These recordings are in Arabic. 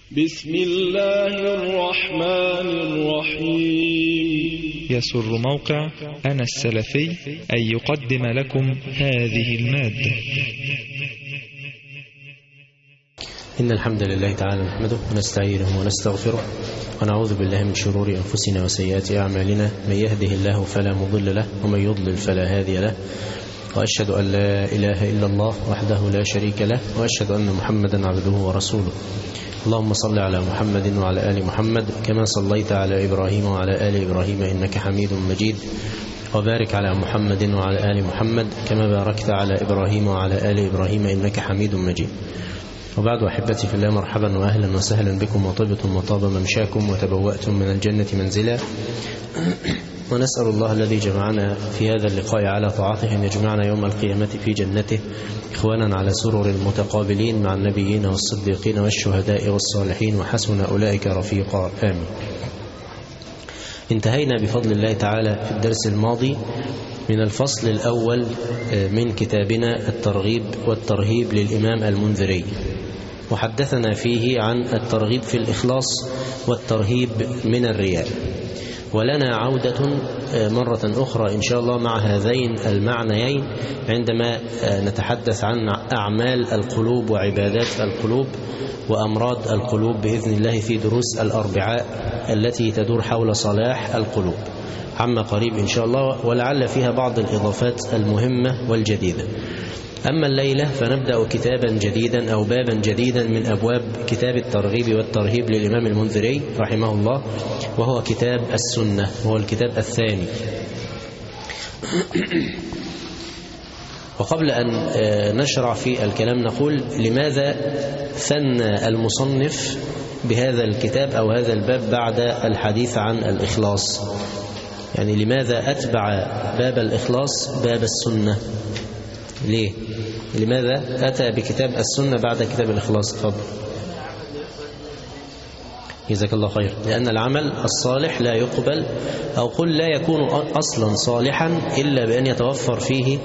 بسم الله الرحمن الرحيم. يسر موقع أنا السلفي أن يقدم لكم هذه المادة. إن الحمد لله تعالى نحمده ونستعينه ونستغفره ونعوذ بالله من شرور أنفسنا وسيئات أعمالنا، من يهده الله فلا مضل له ومن يضلل فلا هادي له، وأشهد أن لا إله إلا الله وحده لا شريك له، وأشهد أن محمدا عبده ورسوله. اللهم صل على محمد وعلى آل محمد كما صليت على إبراهيم وعلى آل إبراهيم إنك حميد مجيد، وبارك على محمد وعلى آل محمد كما باركت على إبراهيم وعلى آل إبراهيم إنك حميد مجيد. وبعد، أحبتي في الله، مرحبا وأهلا وسهلا بكم، وطبتم وطاب ممشاكم وتبوأتم من الجنة منزلا، ونسأل الله الذي جمعنا في هذا اللقاء على طاعته أن يجمعنا يوم القيامة في جنته إخوانا على سرر متقابلين مع النبيين والصديقين والشهداء والصالحين، وحسن أولئك رفيقا، آمين. انتهينا بفضل الله تعالى في الدرس الماضي من الفصل الأول من كتابنا الترغيب والترهيب للإمام المنذري، وحدثنا فيه عن الترغيب في الإخلاص والترهيب من الرياء. ولنا عودة مرة أخرى إن شاء الله مع هذين المعنيين عندما نتحدث عن أعمال القلوب وعبادات القلوب وأمراض القلوب بإذن الله في دروس الأربعاء التي تدور حول صلاح القلوب عما قريب إن شاء الله، ولعل فيها بعض الإضافات المهمة والجديدة. أما الليلة فنبدأ كتابا جديدا أو بابا جديدا من أبواب كتاب الترغيب والترهيب للإمام المنذري رحمه الله، وهو كتاب السنة، وهو الكتاب الثاني. وقبل أن نشرع في الكلام نقول لماذا ثنى المصنف بهذا الكتاب أو هذا الباب بعد الحديث عن الإخلاص؟ يعني لماذا أتبع باب الإخلاص باب السنة؟ ليه؟ لماذا أتى بكتاب السنة بعد كتاب الإخلاص؟ تفضل. جزاك الله خير. لأن العمل الصالح لا يقبل، أو قل لا يكون أصلا صالحا إلا بأن يتوفر فيه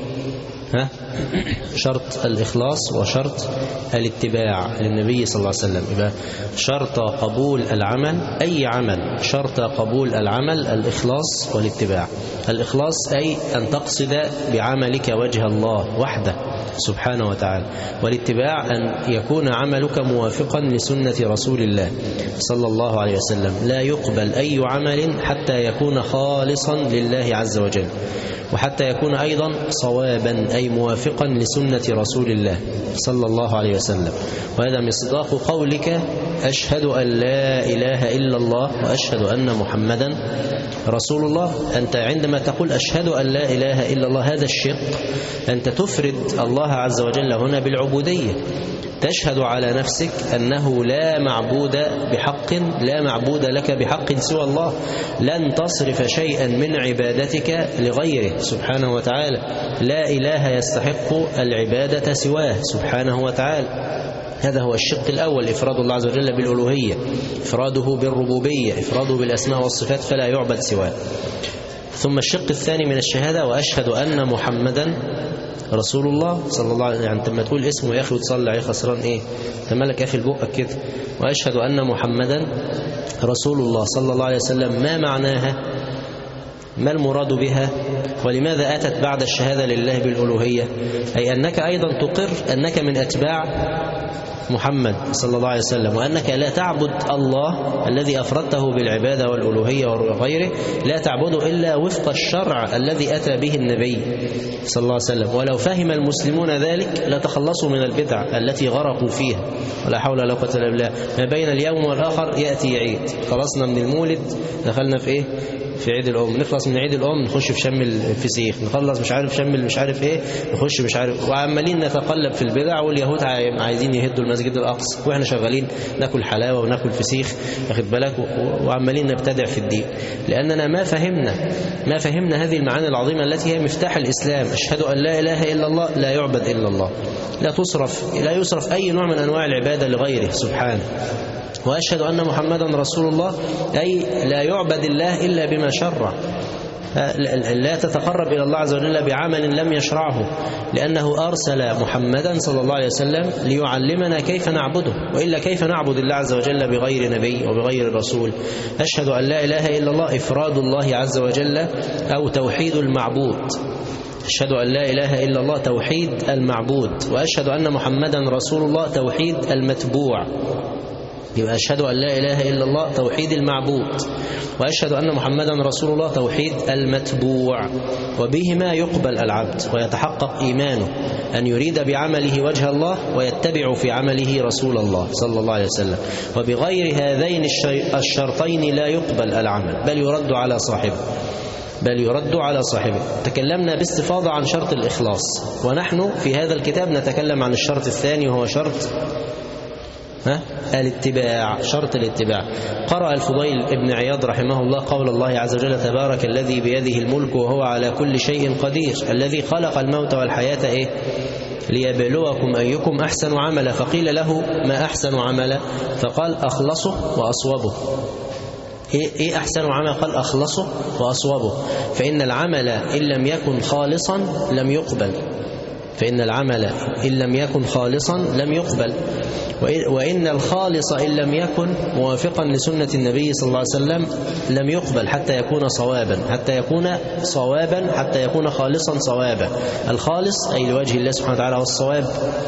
شرط الإخلاص وشرط الاتباع للنبي صلى الله عليه وسلم. يبقى شرط قبول العمل، أي عمل شرط قبول العمل الإخلاص والاتباع. الإخلاص أي أن تقصد بعملك وجه الله وحده سبحانه وتعالى، والاتباع أن يكون عملك موافقا لسنة رسول الله صلى الله عليه وسلم. لا يقبل أي عمل حتى يكون خالصا لله عز وجل، وحتى يكون أيضا صوابا أي موافقا لسنة رسول الله صلى الله عليه وسلم. وهذا مصداق قولك أشهد أن لا إله إلا الله وأشهد أن محمدا رسول الله. أنت عندما تقول أشهد أن لا إله إلا الله، هذا الشق أنت تفرد الله عز وجل هنا بالعبودية، تشهد على نفسك أنه لا معبود بحق، لا معبود لك بحق سوى الله، لن تصرف شيئا من عبادتك لغيره سبحانه وتعالى، لا إله يستحق العبادة سواه سبحانه وتعالى. هذا هو الشق الأول، إفراد الله عز وجل بالألوهية، إفراده بالربوبية، إفراده بالأسماء والصفات فلا يعبد سواه. ثم الشق الثاني من الشهادة، وأشهد أن محمدا رسول الله صلى الله عليه وسلم. يعني لما تقول اسمه يا أخي وتصلي عليه خسران إيه؟ تملك يا أخي لبقك كده. وأشهد أن محمدا رسول الله صلى الله عليه وسلم، ما معناها؟ ما المراد بها؟ ولماذا أتت بعد الشهادة لله بالألوهية؟ أي أنك أيضا تقر أنك من أتباع محمد صلى الله عليه وسلم، وأنك لا تعبد الله الذي أفردته بالعبادة والألوهية وغيره، لا تعبده إلا وفق الشرع الذي أتى به النبي صلى الله عليه وسلم. ولو فهم المسلمون ذلك لتخلصوا من البدع التي غرقوا فيها، ولا حول ولا قوة إلا بالله. ما بين اليوم والآخر يأتي عيد، خلصنا من المولد دخلنا في إيه؟ في عيد الأم، نخلص من عيد الأم نخش في شم الفسيخ، نخلص مش عارف شم مش عارف إيه نخش مش عارف، وعمالين نتقلب في البدع. واليهود عايزين يهدوا المسجد الأقصى، وإحنا شغالين ناكل حلاوة وناكل فسيخ، واخد بالك، وعمالين نبتدع في الدين، لأننا ما فهمنا هذه المعاني العظيمة التي هي مفتاح الإسلام. أشهد أن لا إله إلا الله، لا يعبد إلا الله، لا يصرف أي نوع من أنواع العبادة لغيره سبحانه. وأشهد أن محمدا رسول الله، أي لا يعبد الله إلا بما شرع. لا تتقرب إلى الله عز وجل بعمل لم يشرعه، لأنه أرسل محمدا صلى الله عليه وسلم ليعلمنا كيف نعبده، وإلا كيف نعبد الله عز وجل بغير نبي وبغير رسول؟ أشهد أن لا إله إلا الله إفراد الله عز وجل أو توحيد المعبود. أشهد أن لا إله إلا الله توحيد المعبود، وأشهد أن محمدا رسول الله توحيد المتبوع. يبقى أشهد أن لا إله إلا الله توحيد المعبود، وأشهد أن محمدا رسول الله توحيد المتبوع، وبهما يقبل العبد ويتحقق إيمانه أن يريد بعمله وجه الله ويتبع في عمله رسول الله صلى الله عليه وسلم. وبغير هذين الشرطين لا يقبل العمل، بل يرد على صاحبه. تكلمنا باستفاضة عن شرط الإخلاص، ونحن في هذا الكتاب نتكلم عن الشرط الثاني، وهو شرط الاتباع. شرط الاتباع. قرأ الفضيل ابن عياض رحمه الله قول الله عز وجل: تبارك الذي بيده الملك وهو على كل شيء قدير، الذي خلق الموت والحياة ليبلوكم أيكم أحسن عملا. فقيل له: ما أحسن عملا؟ فقال: أخلصه وأصوبه. إيه أحسن عمل؟ قال: أخلصه وأصوبه. فإن العمل إن لم يكن خالصا لم يقبل. لم يقبل. وإن الخالص إن لم يكن موافقا لسنة النبي صلى الله عليه وسلم لم يقبل حتى يكون صوابا، حتى يكون خالصا صوابا. الخالص أي لوجه الله سبحانه وتعالى، والصواب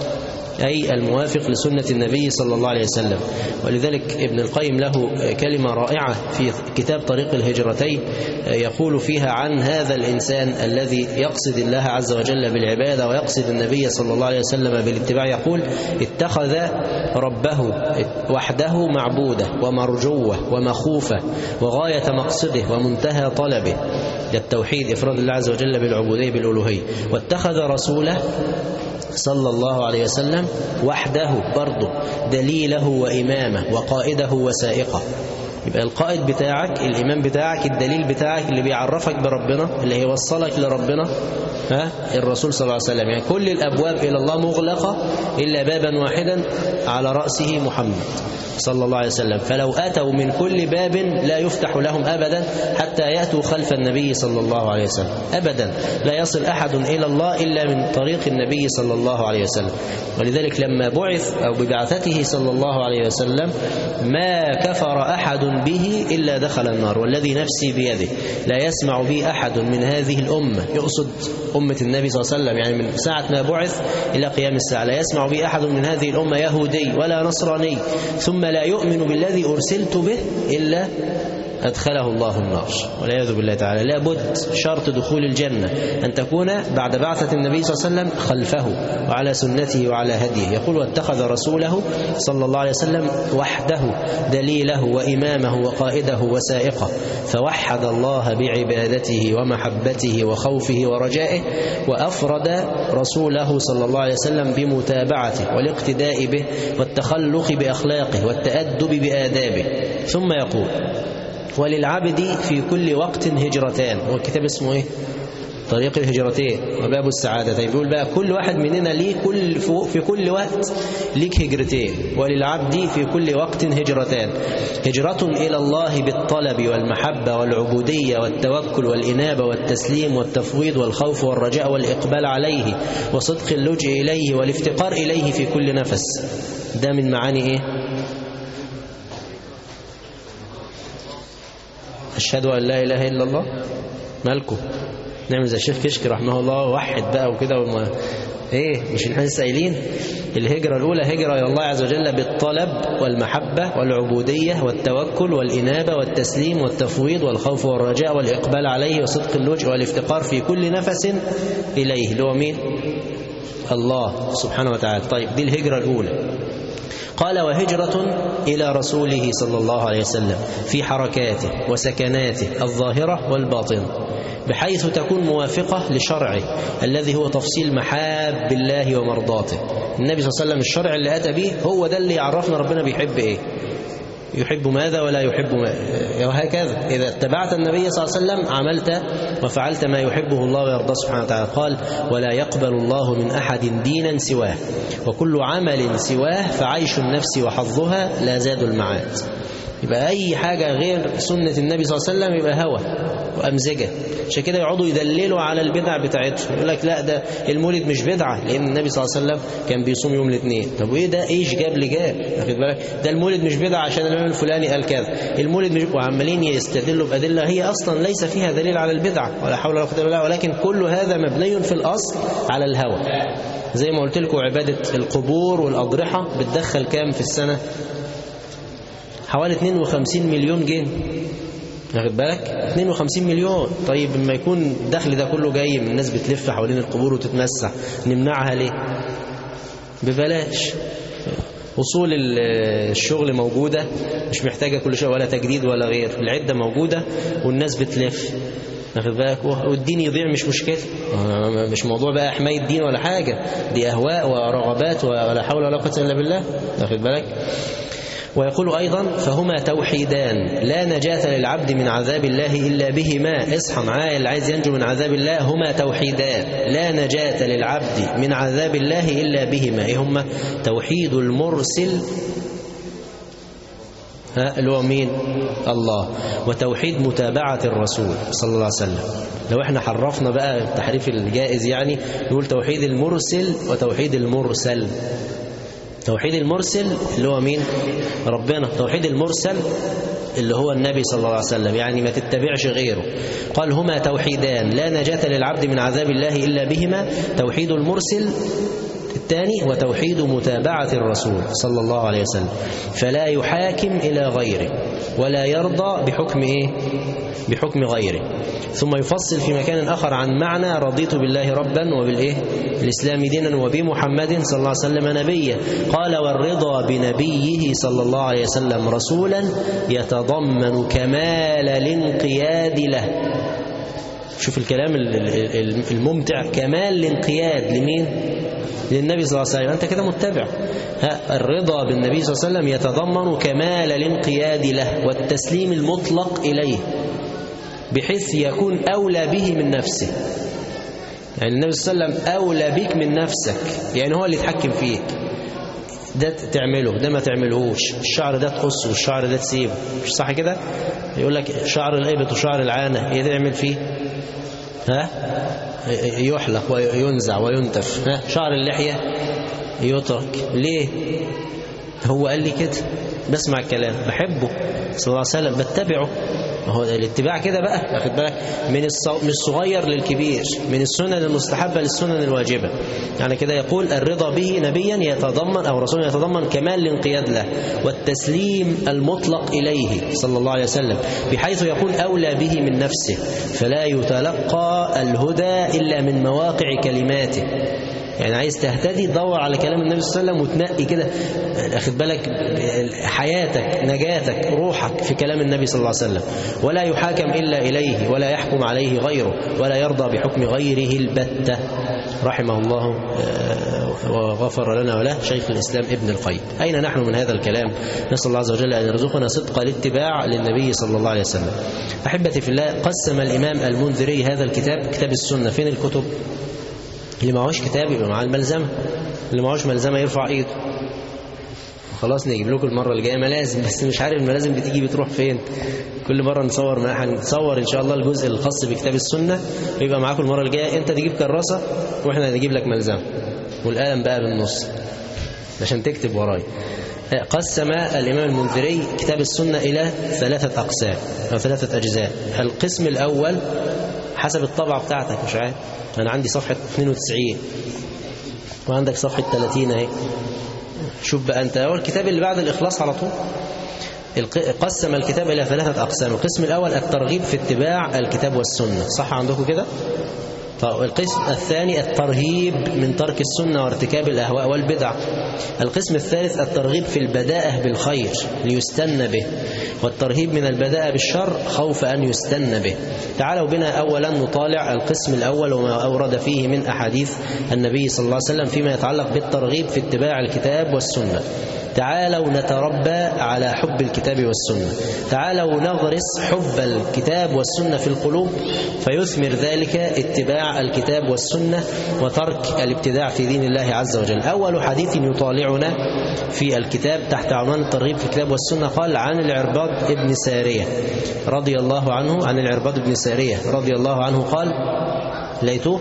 أي الموافق لسنة النبي صلى الله عليه وسلم. ولذلك ابن القيم له كلمة رائعة في كتاب طريق الهجرتين، يقول فيها عن هذا الإنسان الذي يقصد الله عز وجل بالعبادة ويقصد النبي صلى الله عليه وسلم بالاتباع، يقول: اتخذ ربه وحده معبوده ومرجوه ومخوفه وغاية مقصده ومنتهى طلبه، التوحيد، إفراد الله عز وجل بالعبودية بالألوهية. واتخذ رسوله صلى الله عليه وسلم وحده برضه دليله وإمامه وقائده وسائقه. يبقى القائد بتاعك، الإمام بتاعك، الدليل بتاعك اللي بيعرفك بربنا، اللي هيوصلك لربنا، الرسول صلى الله عليه وسلم. يعني كل الأبواب إلى الله مغلقة إلا بابا واحدا على رأسه محمد صلى الله عليه وسلم. فلو أتوا من كل باب لا يفتح لهم أبدا حتى يأتوا خلف النبي صلى الله عليه وسلم. أبدا لا يصل أحد إلى الله إلا من طريق النبي صلى الله عليه وسلم. ولذلك لما بعث أو ببعثته صلى الله عليه وسلم ما كفر أحد به إلا دخل النار، والذي نفسي بيده لا يسمع به أحد من هذه الأمة، يقصد أمة النبي صلى الله عليه وسلم، يعني من ساعة ما بعث إلى قيام الساعة لا يسمع به أحد من هذه الأمة يهودي ولا نصراني ثم لا يؤمن بالذي أرسلت به إلا أدخله الله النار والعياذ بالله تعالى. لابد شرط دخول الجنة أن تكون بعد بعثة النبي صلى الله عليه وسلم خلفه وعلى سنته وعلى هديه. يقول: واتخذ رسوله صلى الله عليه وسلم وحده دليله وإمامه وقائده وسائقه، فوحد الله بعبادته ومحبته وخوفه ورجائه، وأفرد رسوله صلى الله عليه وسلم بمتابعته والاقتداء به والتخلق بأخلاقه والتأدب بآدابه. ثم يقول: وللعبد في كل وقت هجرتان. والكتاب اسمه ايه؟ طريق الهجرتين وباب السعادتين. بيقول بقى كل واحد مننا ليه في كل وقت ليك هجرتين. وللعبد في كل وقت هجرتان: هجرة إلى الله بالطلب والمحبة والعبودية والتوكل والإنابة والتسليم والتفويض والخوف والرجاء والإقبال عليه وصدق اللجئ إليه والافتقار إليه في كل نفس. ده من معاني ايه؟ أشهد أن لا إله إلا الله. مالكم نعمل زي الشيخ كشك رحمه الله وحد بقى وكده وما مش احنا لسه قايلين الهجرة الأولى هجرة إلى الله عز وجل بالطلب والمحبة والعبودية والتوكل والإنابة والتسليم والتفويض والخوف والرجاء والإقبال عليه وصدق اللجء والافتقار في كل نفس إليه، اللي هو مين؟ الله سبحانه وتعالى. طيب دي الهجرة الأولى. قال: وهجرة إلى رسوله صلى الله عليه وسلم في حركاته وسكناته الظاهرة والباطنة، بحيث تكون موافقة لشرعه الذي هو تفصيل محاب الله ومرضاته. النبي صلى الله عليه وسلم الشرع اللي أتى به هو ده اللي يعرفنا ربنا بيحب إيه، يحب ماذا ولا يحب ماذا، وهكذا. إذا اتبعت النبي صلى الله عليه وسلم عملت وفعلت ما يحبه الله ويرضى سبحانه وتعالى. قال: ولا يقبل الله من أحد دينا سواه، وكل عمل سواه فعيش النفس وحظها لا زاد المعاد. يبقى أي حاجة غير سنة النبي صلى الله عليه وسلم يبقى هوى وأمزجة. عشان كده يقعدوا يدللوا على البدع بتاعتهم، يقول لك لا ده المولد مش بدعة لأن النبي صلى الله عليه وسلم كان بيصوم يوم الاثنين. طب وإيه ده؟ إيش جاب لجاب؟ واخد بالك؟ ده المولد مش بدعة عشان الإمام الفلاني قال كذا، المولد مش، وعمالين يستدلوا بأدلة هي أصلا ليس فيها دليل على البدعة ولا حول ولا قوة إلا بالله، ولكن كل هذا مبني في الأصل على الهوى. زي ما قلت لكم عبادة القبور والأضرحة بتدخل كام في السنة؟ حوالي 52 مليون جنيه. واخد بالك؟ 52 مليون. طيب لما يكون الدخل ده كله جاي من الناس بتلف حوالين القبور وتتمسح، نمنعها ليه؟ ببلاش. وصول الشغل موجودة، مش محتاجة كل شيء ولا تجديد ولا غير، العدة موجودة والناس بتلف. واخد بالك؟ والدين يضيع مش مشكلة، مش موضوع بقى حماية الدين ولا حاجة، دي أهواء ورغبات ولا حول ولا قوة إلا بالله. واخد بالك؟ ويقول أيضا فهما توحيدان لا نجاة للعبد من عذاب الله إلا بهما. اصحى معايا اللي عايز ينجو من عذاب الله، هما توحيدان لا نجاة للعبد من عذاب الله إلا بهما. إيه هما؟ توحيد المرسل اللي هو مين؟ الله، وتوحيد متابعة الرسول صلى الله عليه وسلم. لو احنا حرفنا بقى التحريف الجائز يعني نقول توحيد المرسل وتوحيد المرسل. توحيد المرسل اللي هو مين؟ ربنا. توحيد المرسل اللي هو النبي صلى الله عليه وسلم، يعني ما تتبعش غيره. قال هما توحيدان لا نجاة للعبد من عذاب الله إلا بهما، توحيد المرسل الثاني وتوحيد متابعة الرسول صلى الله عليه وسلم، فلا يحاكم إلى غيره ولا يرضى بحكم إيه؟ بحكم غيره. ثم يفصل في مكان آخر عن معنى رضيت بالله ربا وبالإيه؟ الإسلام دينا وبمحمد صلى الله عليه وسلم نبيا. قال والرضا بنبيه صلى الله عليه وسلم رسولا يتضمن كمال الانقياد له. شوف الكلام الممتع، كمال الانقياد لمين؟ للنبي صلى الله عليه وسلم. أنت كده متبع. الرضا بالنبي صلى الله عليه وسلم يتضمن كمال الانقياد له والتسليم المطلق إليه بحيث يكون أولى به من نفسه. يعني النبي صلى الله عليه وسلم أولى بك من نفسك، يعني هو اللي يتحكم فيك. ده تعمله، ده ما تعملهوش، الشعر ده تقصه والشعر ده تسيبه، مش صح كده؟ يقول لك شعر الإبط وشعر العانة ايه تعمل فيه؟ يحلق وينزع وينتف. شعر اللحية يترك. ليه؟ هو قال لي كده، بسمع الكلام، بحبه صلى الله عليه وسلم، بتبعه. هو الاتباع كده بقى، واخد بالك؟ من الصغير للكبير، من السنن المستحبة للسنن الواجبة. يعني كده يقول الرضا به نبيا يتضمن أو رسولا يتضمن كمال الانقياد له والتسليم المطلق إليه صلى الله عليه وسلم بحيث يكون أولى به من نفسه، فلا يتلقى الهدى إلا من مواقع كلماته. يعني عايز تهتدي دور على كلام النبي صلى الله عليه وسلم وتنقي كده، اخد بالك، حياتك نجاتك روحك في كلام النبي صلى الله عليه وسلم. ولا يحاكم إلا إليه ولا يحكم عليه غيره ولا يرضى بحكم غيره البتة. رحمه الله وغفر لنا وله شيخ الإسلام ابن القيم. أين نحن من هذا الكلام؟ نسأل الله عز وجل أن يرزقنا صدق الاتباع للنبي صلى الله عليه وسلم. أحبتي في الله، قسم الإمام المنذري هذا الكتاب، كتاب السنة. فين الكتب؟ اللي معهوش كتاب يبقى معاه الملزمة، اللي معهوش ملزمة يرفع ايده. خلاص نجيب لكم المرة الجاية ملازم، بس مش عارف الملازم بتيجي بتروح فين. كل مرة هنصور ان شاء الله الجزء الخاص بكتاب السنة، ويبقى معاكم المرة الجاية انت تجيب كراسة واحنا هنجيب لك ملزمة والقلم بقى بالنص عشان تكتب وراي. قسم الإمام المنذري كتاب السنة إلى 3 أقسام أو 3 أجزاء. القسم الأول حسب الطبعة بتاعتك، مش عارف، أنا عندي صفحة 92 وعندك صفحة 30 اهي. شوف بقى أنت أول الكتاب اللي بعد الإخلاص على طول. قسم الكتاب إلى 3 أقسام. القسم الأول الترغيب في اتباع الكتاب والسنة، صح عندكم كده؟ طيب القسم الثاني الترهيب من ترك السنة وارتكاب الأهواء والبدع. القسم الثالث الترغيب في البداءة بالخير ليستنى به، والترهيب من البداءة بالشر خوف أن يستنى به. تعالوا بنا أولا نطالع القسم الأول وما أورد فيه من أحاديث النبي صلى الله عليه وسلم فيما يتعلق بالترغيب في اتباع الكتاب والسنة. تعالوا نتربى على حب الكتاب والسنة، تعالوا نغرس حب الكتاب والسنة في القلوب، فيثمر ذلك اتباع الكتاب والسنة وترك الابتداع في دين الله عز وجل. أول حديث يطالعنا في الكتاب تحت عنوان الترغيب في الكتاب والسنة قال عن العرباض بن سارية رضي الله عنه، عن العرباض بن سارية رضي الله عنه قال ليته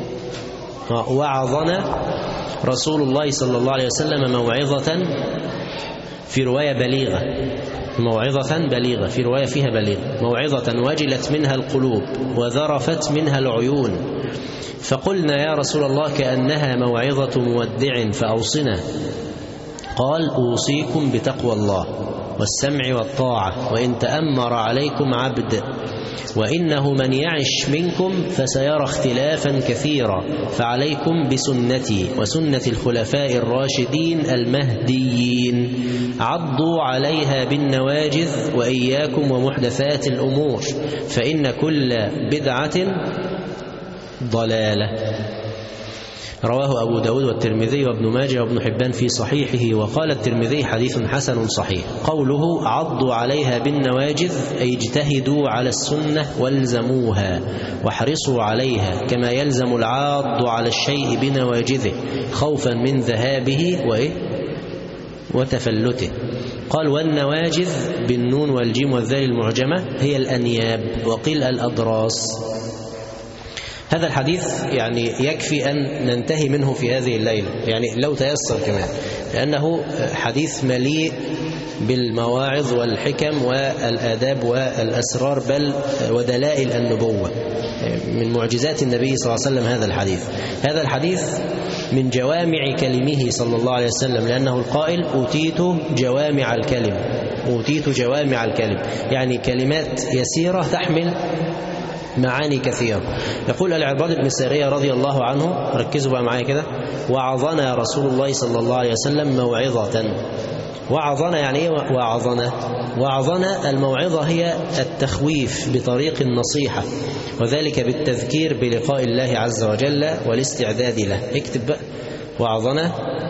وعظنا رسول الله صلى الله عليه وسلم موعظة في رواية بليغة، موعظة بليغة في رواية فيها بليغة، موعظة وجلت منها القلوب وذرفت منها العيون، فقلنا يا رسول الله كأنها موعظة مودع فأوصنا، قال أوصيكم بتقوى الله والسمع والطاعة وإن تأمر عليكم عبد، وإنه من يعش منكم فسيرى اختلافا كثيرا، فعليكم بسنتي وسنة الخلفاء الراشدين المهديين، عضوا عليها بالنواجذ وإياكم ومحدثات الأمور، فإن كل بدعة ضلالة. رواه أبو داود والترمذي وابن ماجه وابن حبان في صحيحه، وقال الترمذي حديث حسن صحيح. قوله عضوا عليها بالنواجذ أي اجتهدوا على السنة والزموها واحرصوا عليها كما يلزم العاض على الشيء بنواجذه خوفا من ذهابه وتفلته. قال والنواجذ بالنون والجيم والذال المعجمة هي الأنياب، وقيل الأضراس. هذا الحديث يعني يكفي أن ننتهي منه في هذه الليلة، يعني لو تيسر كمان، لأنه حديث مليء بالمواعظ والحكم والآداب والأسرار بل ودلائل النبوة، من معجزات النبي صلى الله عليه وسلم هذا الحديث من جوامع كلمه صلى الله عليه وسلم، لأنه القائل أوتيت جوامع الكلم، يعني كلمات يسيرة تحمل معاني كثيرة. يقول العرباض بن سارية رضي الله عنه، ركزوا بقى معايا كده، وعظنا رسول الله صلى الله عليه وسلم موعظة. وعظنا يعني ايه وعظنا؟ وعظنا الموعظة هي التخويف بطريق النصيحة، وذلك بالتذكير بلقاء الله عز وجل والاستعداد له. اكتب بقى وعظنا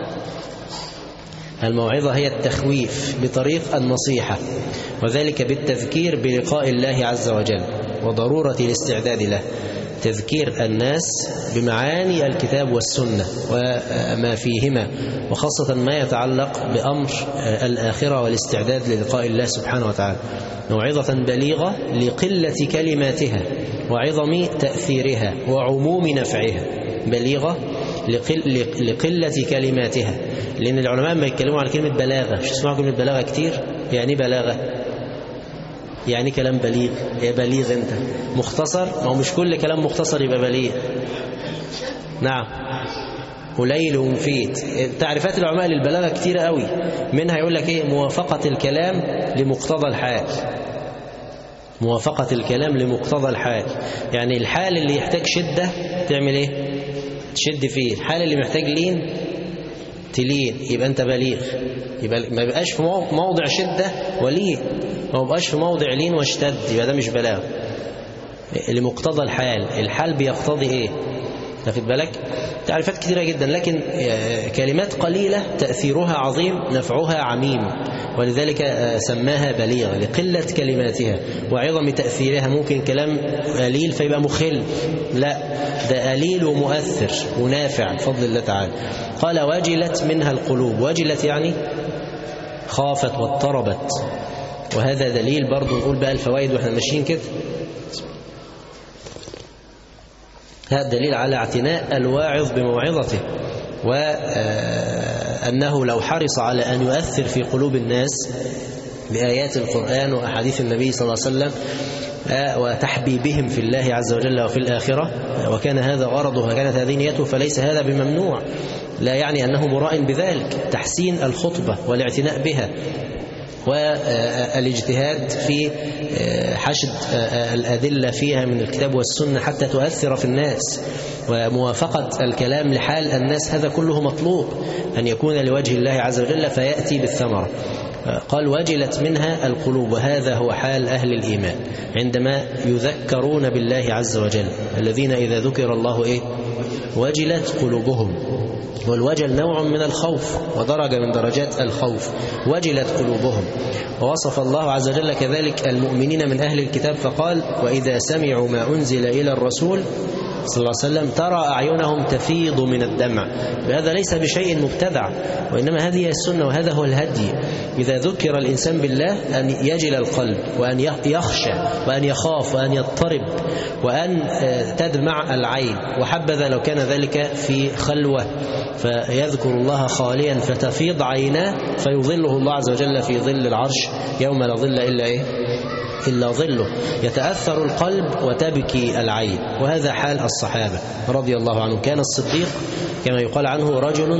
الموعظة هي التخويف بطريق النصيحة، وذلك بالتذكير بلقاء الله عز وجل وضرورة الاستعداد له، تذكير الناس بمعاني الكتاب والسنة وما فيهما، وخاصة ما يتعلق بأمر الآخرة والاستعداد للقاء الله سبحانه وتعالى. موعظة بليغة لقلة كلماتها وعظم تأثيرها وعموم نفعها، بليغة لقلة كلماتها، لأن العلماء ما يتكلموا عن كلمة بلاغة، مش تسمعوا كلمة بلاغة كتير؟ يعني بلاغة يعني كلام بليغ، يا بليغ أنت مختصر، ما هو مش كل كلام مختصر يبقى بليغ. نعم قليل ومفيد. تعريفات العلماء للبلاغة كتيرة قوي، منها يقول لك ايه؟ موافقة الكلام لمقتضى الحال، موافقة الكلام لمقتضى الحال، يعني الحال اللي يحتاج شدة تعمل ايه؟ تشد فيه، الحال اللي محتاج لين تلين، يبقى انت بليغ. يبقى ما يبقاش في موضع شدة ولين، ما يبقاش في موضع لين واشتد، يبقى ده مش بلاغ. لمقتضى الحال بيقتضي ايه؟ تاخد بالك؟ تعريفات كثيرة جدا، لكن كلمات قليلة تأثيرها عظيم نفعها عميم، ولذلك سماها بليغة لقلة كلماتها وعظم تأثيرها. ممكن كلام قليل فيبقى مخل، لا ده قليل ومؤثر ونافع بفضل الله تعالى. قال وجلت منها القلوب، وجلت يعني خافت واضطربت، وهذا دليل برضو. نقول بقى الفوائد واحنا ماشيين كده. هذا دليل على اعتناء الواعظ بموعظته، وأنه لو حرص على أن يؤثر في قلوب الناس بآيات القرآن وأحاديث النبي صلى الله عليه وسلم وتحبيبهم في الله عز وجل وفي الآخرة، وكان هذا غرضه وكانت هذه نيته، فليس هذا بممنوع، لا يعني أنه مراء بذلك. تحسين الخطبة والاعتناء بها والاجتهاد في حشد الأدلة فيها من الكتاب والسنة حتى تؤثر في الناس، وموافقة الكلام لحال الناس، هذا كله مطلوب أن يكون لوجه الله عز وجل فيأتي بالثمرة. قال وجلت منها القلوب، وهذا هو حال أهل الإيمان عندما يذكرون بالله عز وجل، الذين إذا ذكر الله وجلت قلوبهم. والوجل نوع من الخوف ودرجة من درجات الخوف، وجلت قلوبهم. ووصف الله عز وجل كذلك المؤمنين من أهل الكتاب فقال: وإذا سمعوا ما أنزل إلى الرسول صلى الله عليه وسلم ترى أعينهم تفيض من الدمع. هذا ليس بشيء مبتدع، وإنما هذه السنة وهذا هو الهدي. إذا ذكر الإنسان بالله أن يجل القلب، وأن يخشى، وأن يخاف، وأن يضطرب، وأن تدمع العين. وحبذا لو كان ذلك في خلوة فيذكر الله خاليا فتفيض عيناه فيظله الله عز وجل في ظل العرش يوم لا ظل إلا ظله. يتأثر القلب وتبكي العين، وهذا حال الصحابة رضي الله عنهم. كان الصديق كما يقال عنه رجل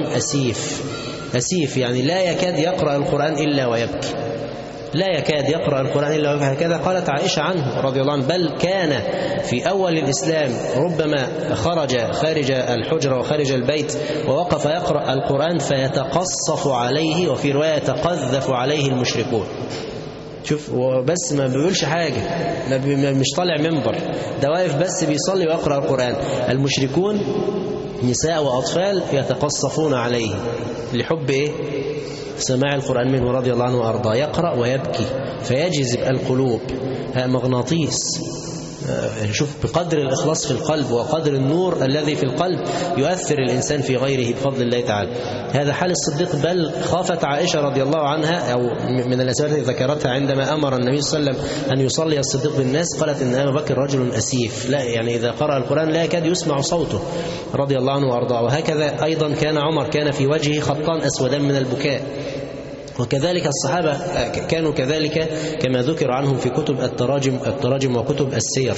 أسيف، يعني لا يكاد يقرأ القرآن إلا ويبكي، لا يكاد يقرأ القرآن إلا ويبكي. هكذا قالت عائشة عنه رضي الله عنه: بل كان في أول الإسلام ربما خارج الحجرة وخارج البيت ووقف يقرأ القرآن فيتقصف عليه، وفي رواية يتقذف عليه المشركون. شوف، بس ما بيقولش حاجة، مش طالع منبر، ده واقف بس بيصلي ويقرأ القرآن. المشركون نساء وأطفال يتقصفون عليه لحب سماع القرآن منه رضي الله عنه وأرضاه. يقرأ ويبكي فيجذب القلوب، مغناطيس. شوف، بقدر الإخلاص في القلب وقدر النور الذي في القلب يؤثر الإنسان في غيره بفضل الله تعالى. هذا حال الصديق. بل خافت عائشة رضي الله عنها، أو من الأسباب التي ذكرتها عندما أمر النبي صلى الله عليه وسلم أن يصلي الصديق بالناس، قالت إن أبا بكر رجل أسيف، لا يعني إذا قرأ القرآن لا يكاد يسمع صوته رضي الله عنه وأرضاه. وهكذا أيضا كان عمر، كان في وجهه خطان أسودان من البكاء. وكذلك الصحابة كانوا كذلك كما ذكر عنهم في كتب التراجم وكتب السير.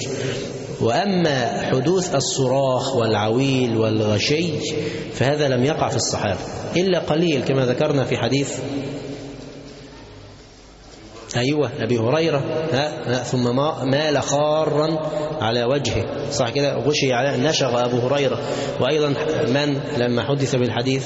وأما حدوث الصراخ والعويل والغشي فهذا لم يقع في الصحابة إلا قليل، كما ذكرنا في حديث أبي هريرة ثم مال خارا على وجهه، صح كده، غشي على نشغ أبو هريرة. وأيضا من لما حدث بالحديث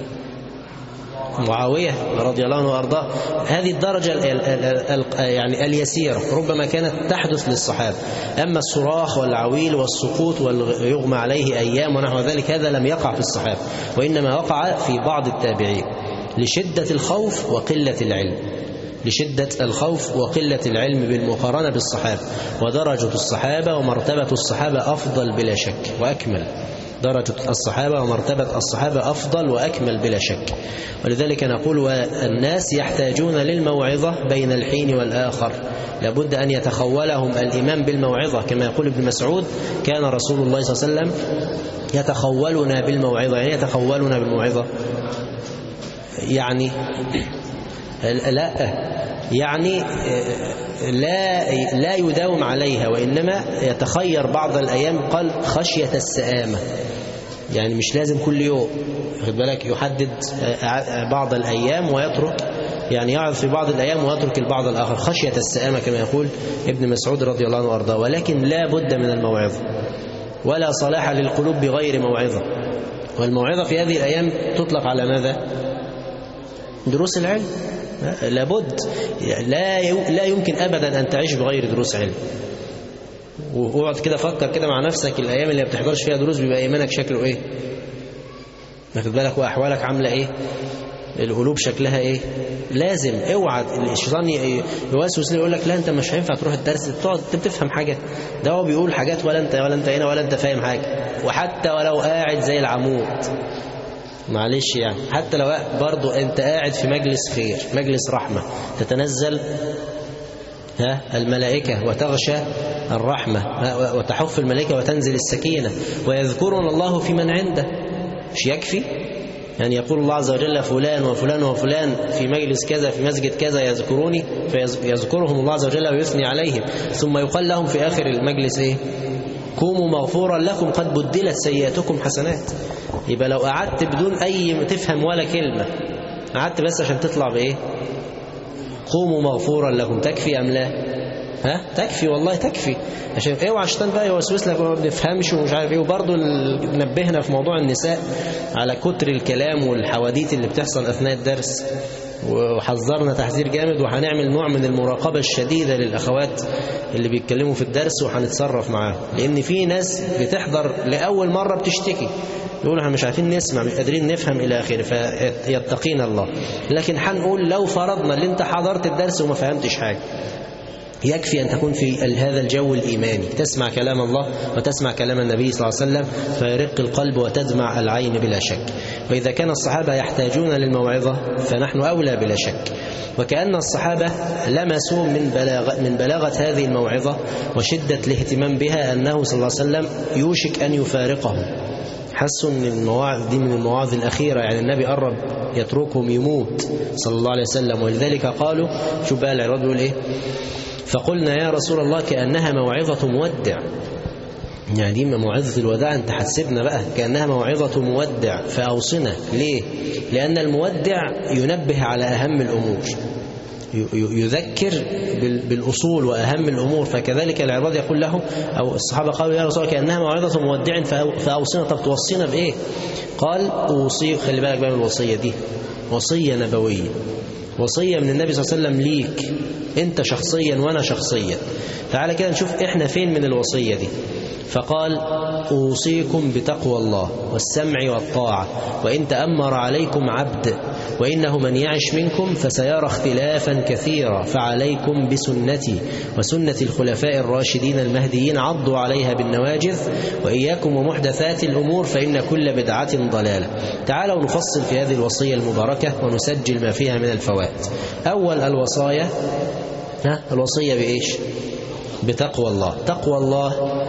معاوية رضي الله عنه وأرضاه. هذه الدرجة يعني اليسيرة ربما كانت تحدث للصحابة. أما الصراخ والعويل والسقوط ويغمى عليه أيام ونحو ذلك هذا لم يقع في الصحابة، وإنما وقع في بعض التابعين لشدة الخوف وقلة العلم، لشدة الخوف وقلة العلم بالمقارنة بالصحابة. ودرجة الصحابة ومرتبة الصحابة أفضل بلا شك وأكمل، درجة الصحابة ومرتبة الصحابة أفضل وأكمل بلا شك. ولذلك نقول: والناس يحتاجون للموعظة بين الحين والآخر، لابد أن يتخولهم الإمام بالموعظة. كما يقول ابن مسعود: كان رسول الله صلى الله عليه وسلم يتخولنا بالموعظة. يعني يتخولنا بالموعظة يعني لا يداوم عليها، وإنما يتخير بعض الأيام، قال خشية السآمة، يعني مش لازم كل يوم، خد بالك، يحدد بعض الأيام ويترك، يعني يعظ في بعض الأيام ويترك البعض الآخر، خشية السآمة كما يقول ابن مسعود رضي الله عنه وأرضاه. ولكن لا بد من الموعظة، ولا صلاح للقلوب بغير موعظة. والموعظة في هذه الأيام تطلق على ماذا؟ دروس العلم. لابد، لا يمكن أبدا أن تعيش بغير دروس علم. واقعد كده فكر كده مع نفسك، الأيام اللي ما بتحضرش فيها دروس بيبقى إيمانك شكله إيه؟ واخد بالك؟ وأحوالك عاملة إيه؟ القلوب شكلها إيه؟ لازم اوعى الشيطان يوسوس لي يقول لك لا أنت مش هينفع تروح الدرس، تقعد تفهم حاجة، ده هو بيقول حاجات ولا أنت هنا ولا أنت فاهم حاجة. وحتى ولو قاعد زي العمود، معلش يعني، حتى لو برضو أنت قاعد في مجلس خير، مجلس رحمة، تتنزل الملائكة وتغشى الرحمة وتحف الملائكة وتنزل السكينة، ويذكرون الله في من عنده. مش يكفي يعني يقول الله عز وجل فلان وفلان وفلان في مجلس كذا في مسجد كذا يذكروني، فيذكرهم الله عز وجل ويثني عليهم، ثم يقال لهم في آخر المجلس إيه؟ قوموا مغفورا لكم قد بدلت سيئاتكم حسنات. يبقى لو قعدت بدون أي تفهم ولا كلمة، قعدت بس عشان تطلع بإيه؟ قوموا مغفورا لكم، تكفي أم لا؟ تكفي، والله تكفي. عشان اوعى الشيطان بقى يوسوس لك وما بنفهمش ومش عارف ايه. وبرضه نبهنا في موضوع النساء على كتر الكلام والحواديت اللي بتحصل اثناء الدرس. وحذرنا تحذير جامد، وهنعمل نوع من المراقبة الشديدة للأخوات اللي بيتكلموا في الدرس، وهنتصرف معاهم، لأن في ناس بتحضر لأول مرة بتشتكي، يقولوا احنا مش عارفين نسمع، مش قادرين نفهم إلى آخره، فيتقين الله. لكن هنقول لو فرضنا اللي انت حضرت الدرس وما فهمتش حاجة، يكفي أن تكون في هذا الجو الإيماني، تسمع كلام الله وتسمع كلام النبي صلى الله عليه وسلم، فيرق القلب وتدمع العين بلا شك. وإذا كان الصحابة يحتاجون للموعظة فنحن أولى بلا شك. وكأن الصحابة لمسوا من بلاغة هذه الموعظة وشدة الاهتمام بها أنه صلى الله عليه وسلم يوشك أن يفارقهم، حسوا أن المواعظ دي من المواعظ الأخيرة، يعني النبي قرب يتركهم يموت صلى الله عليه وسلم. ولذلك قالوا، شوف بقى العراض يقول إيه، فقلنا يا رسول الله كأنها موعظة مودع، يعني دي موعظة الوداع، انت هتسيبنا بقى، كأنها موعظة مودع فأوصنا. ليه؟ لأن المودع ينبه على أهم الأمور، يذكر بالأصول وأهم الأمور. فكذلك العباد يقول له، أو الصحابة قالوا يا رسول الله كأنها موعظة مودع فأوصنا. طب توصينا بإيه؟ قال أوصي، خلي بالك بقى من الوصية دي، وصية نبوية، وصية من النبي صلى الله عليه وسلم ليك انت شخصيا وانا شخصيا. تعالى كده نشوف احنا فين من الوصية دي. فقال أوصيكم بتقوى الله والسمع والطاعة وإن تأمر عليكم عبد، وإنه من يعش منكم فسيرى اختلافا كثيرا، فعليكم بسنتي وسنة الخلفاء الراشدين المهديين، عضوا عليها بالنواجذ، وإياكم ومحدثات الأمور فإن كل بدعة ضلالة. تعالوا نفصل في هذه الوصية المباركة ونسجل ما فيها من الفوائد. أول الوصايا، الوصية بإيش؟ بتقوى الله. تقوى الله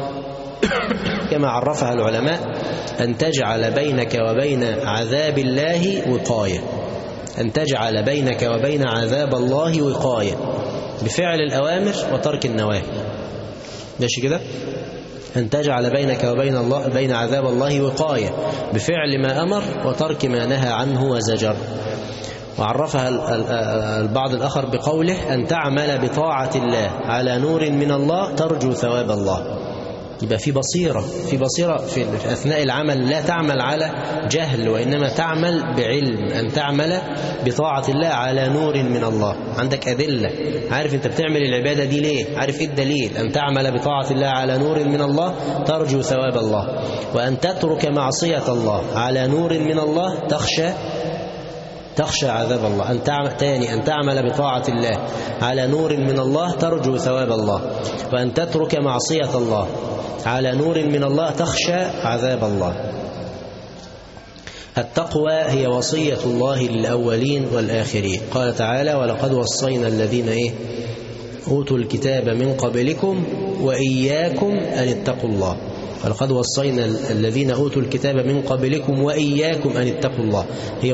كما عرفها العلماء أن تجعل بينك وبين عذاب الله وقاية، أن تجعل بينك وبين عذاب الله وقاية بفعل الأوامر وترك النواهي. ماشي كده؟ أن تجعل بينك وبين عذاب الله وقاية بفعل ما أمر وترك ما نهى عنه وزجر. وعرفها البعض الآخر بقوله أن تعمل بطاعة الله على نور من الله ترجو ثواب الله. يبقى في بصيرة في أثناء العمل، لا تعمل على جهل وإنما تعمل بعلم، أن تعمل بطاعة الله على نور من الله، عندك أدلة، عارف أنت بتعمل العبادة دي ليه، عارف إيه الدليل. أن تعمل بطاعة الله على نور من الله ترجو ثواب الله، وأن تترك معصية الله على نور من الله تخشى عذاب الله. أن تعمل بطاعة الله على نور من الله ترجو ثواب الله، وأن تترك معصية الله على نور من الله تخشى عذاب الله. التقوى هي وصية الله للأولين والآخرين. قال تعالى ولقد وصينا الذين أوتوا الكتاب من قبلكم وإياكم أن اتقوا الله. ولقد وصينا الذين أوتوا الكتاب من قبلكم وإياكم أن اتقوا الله، هي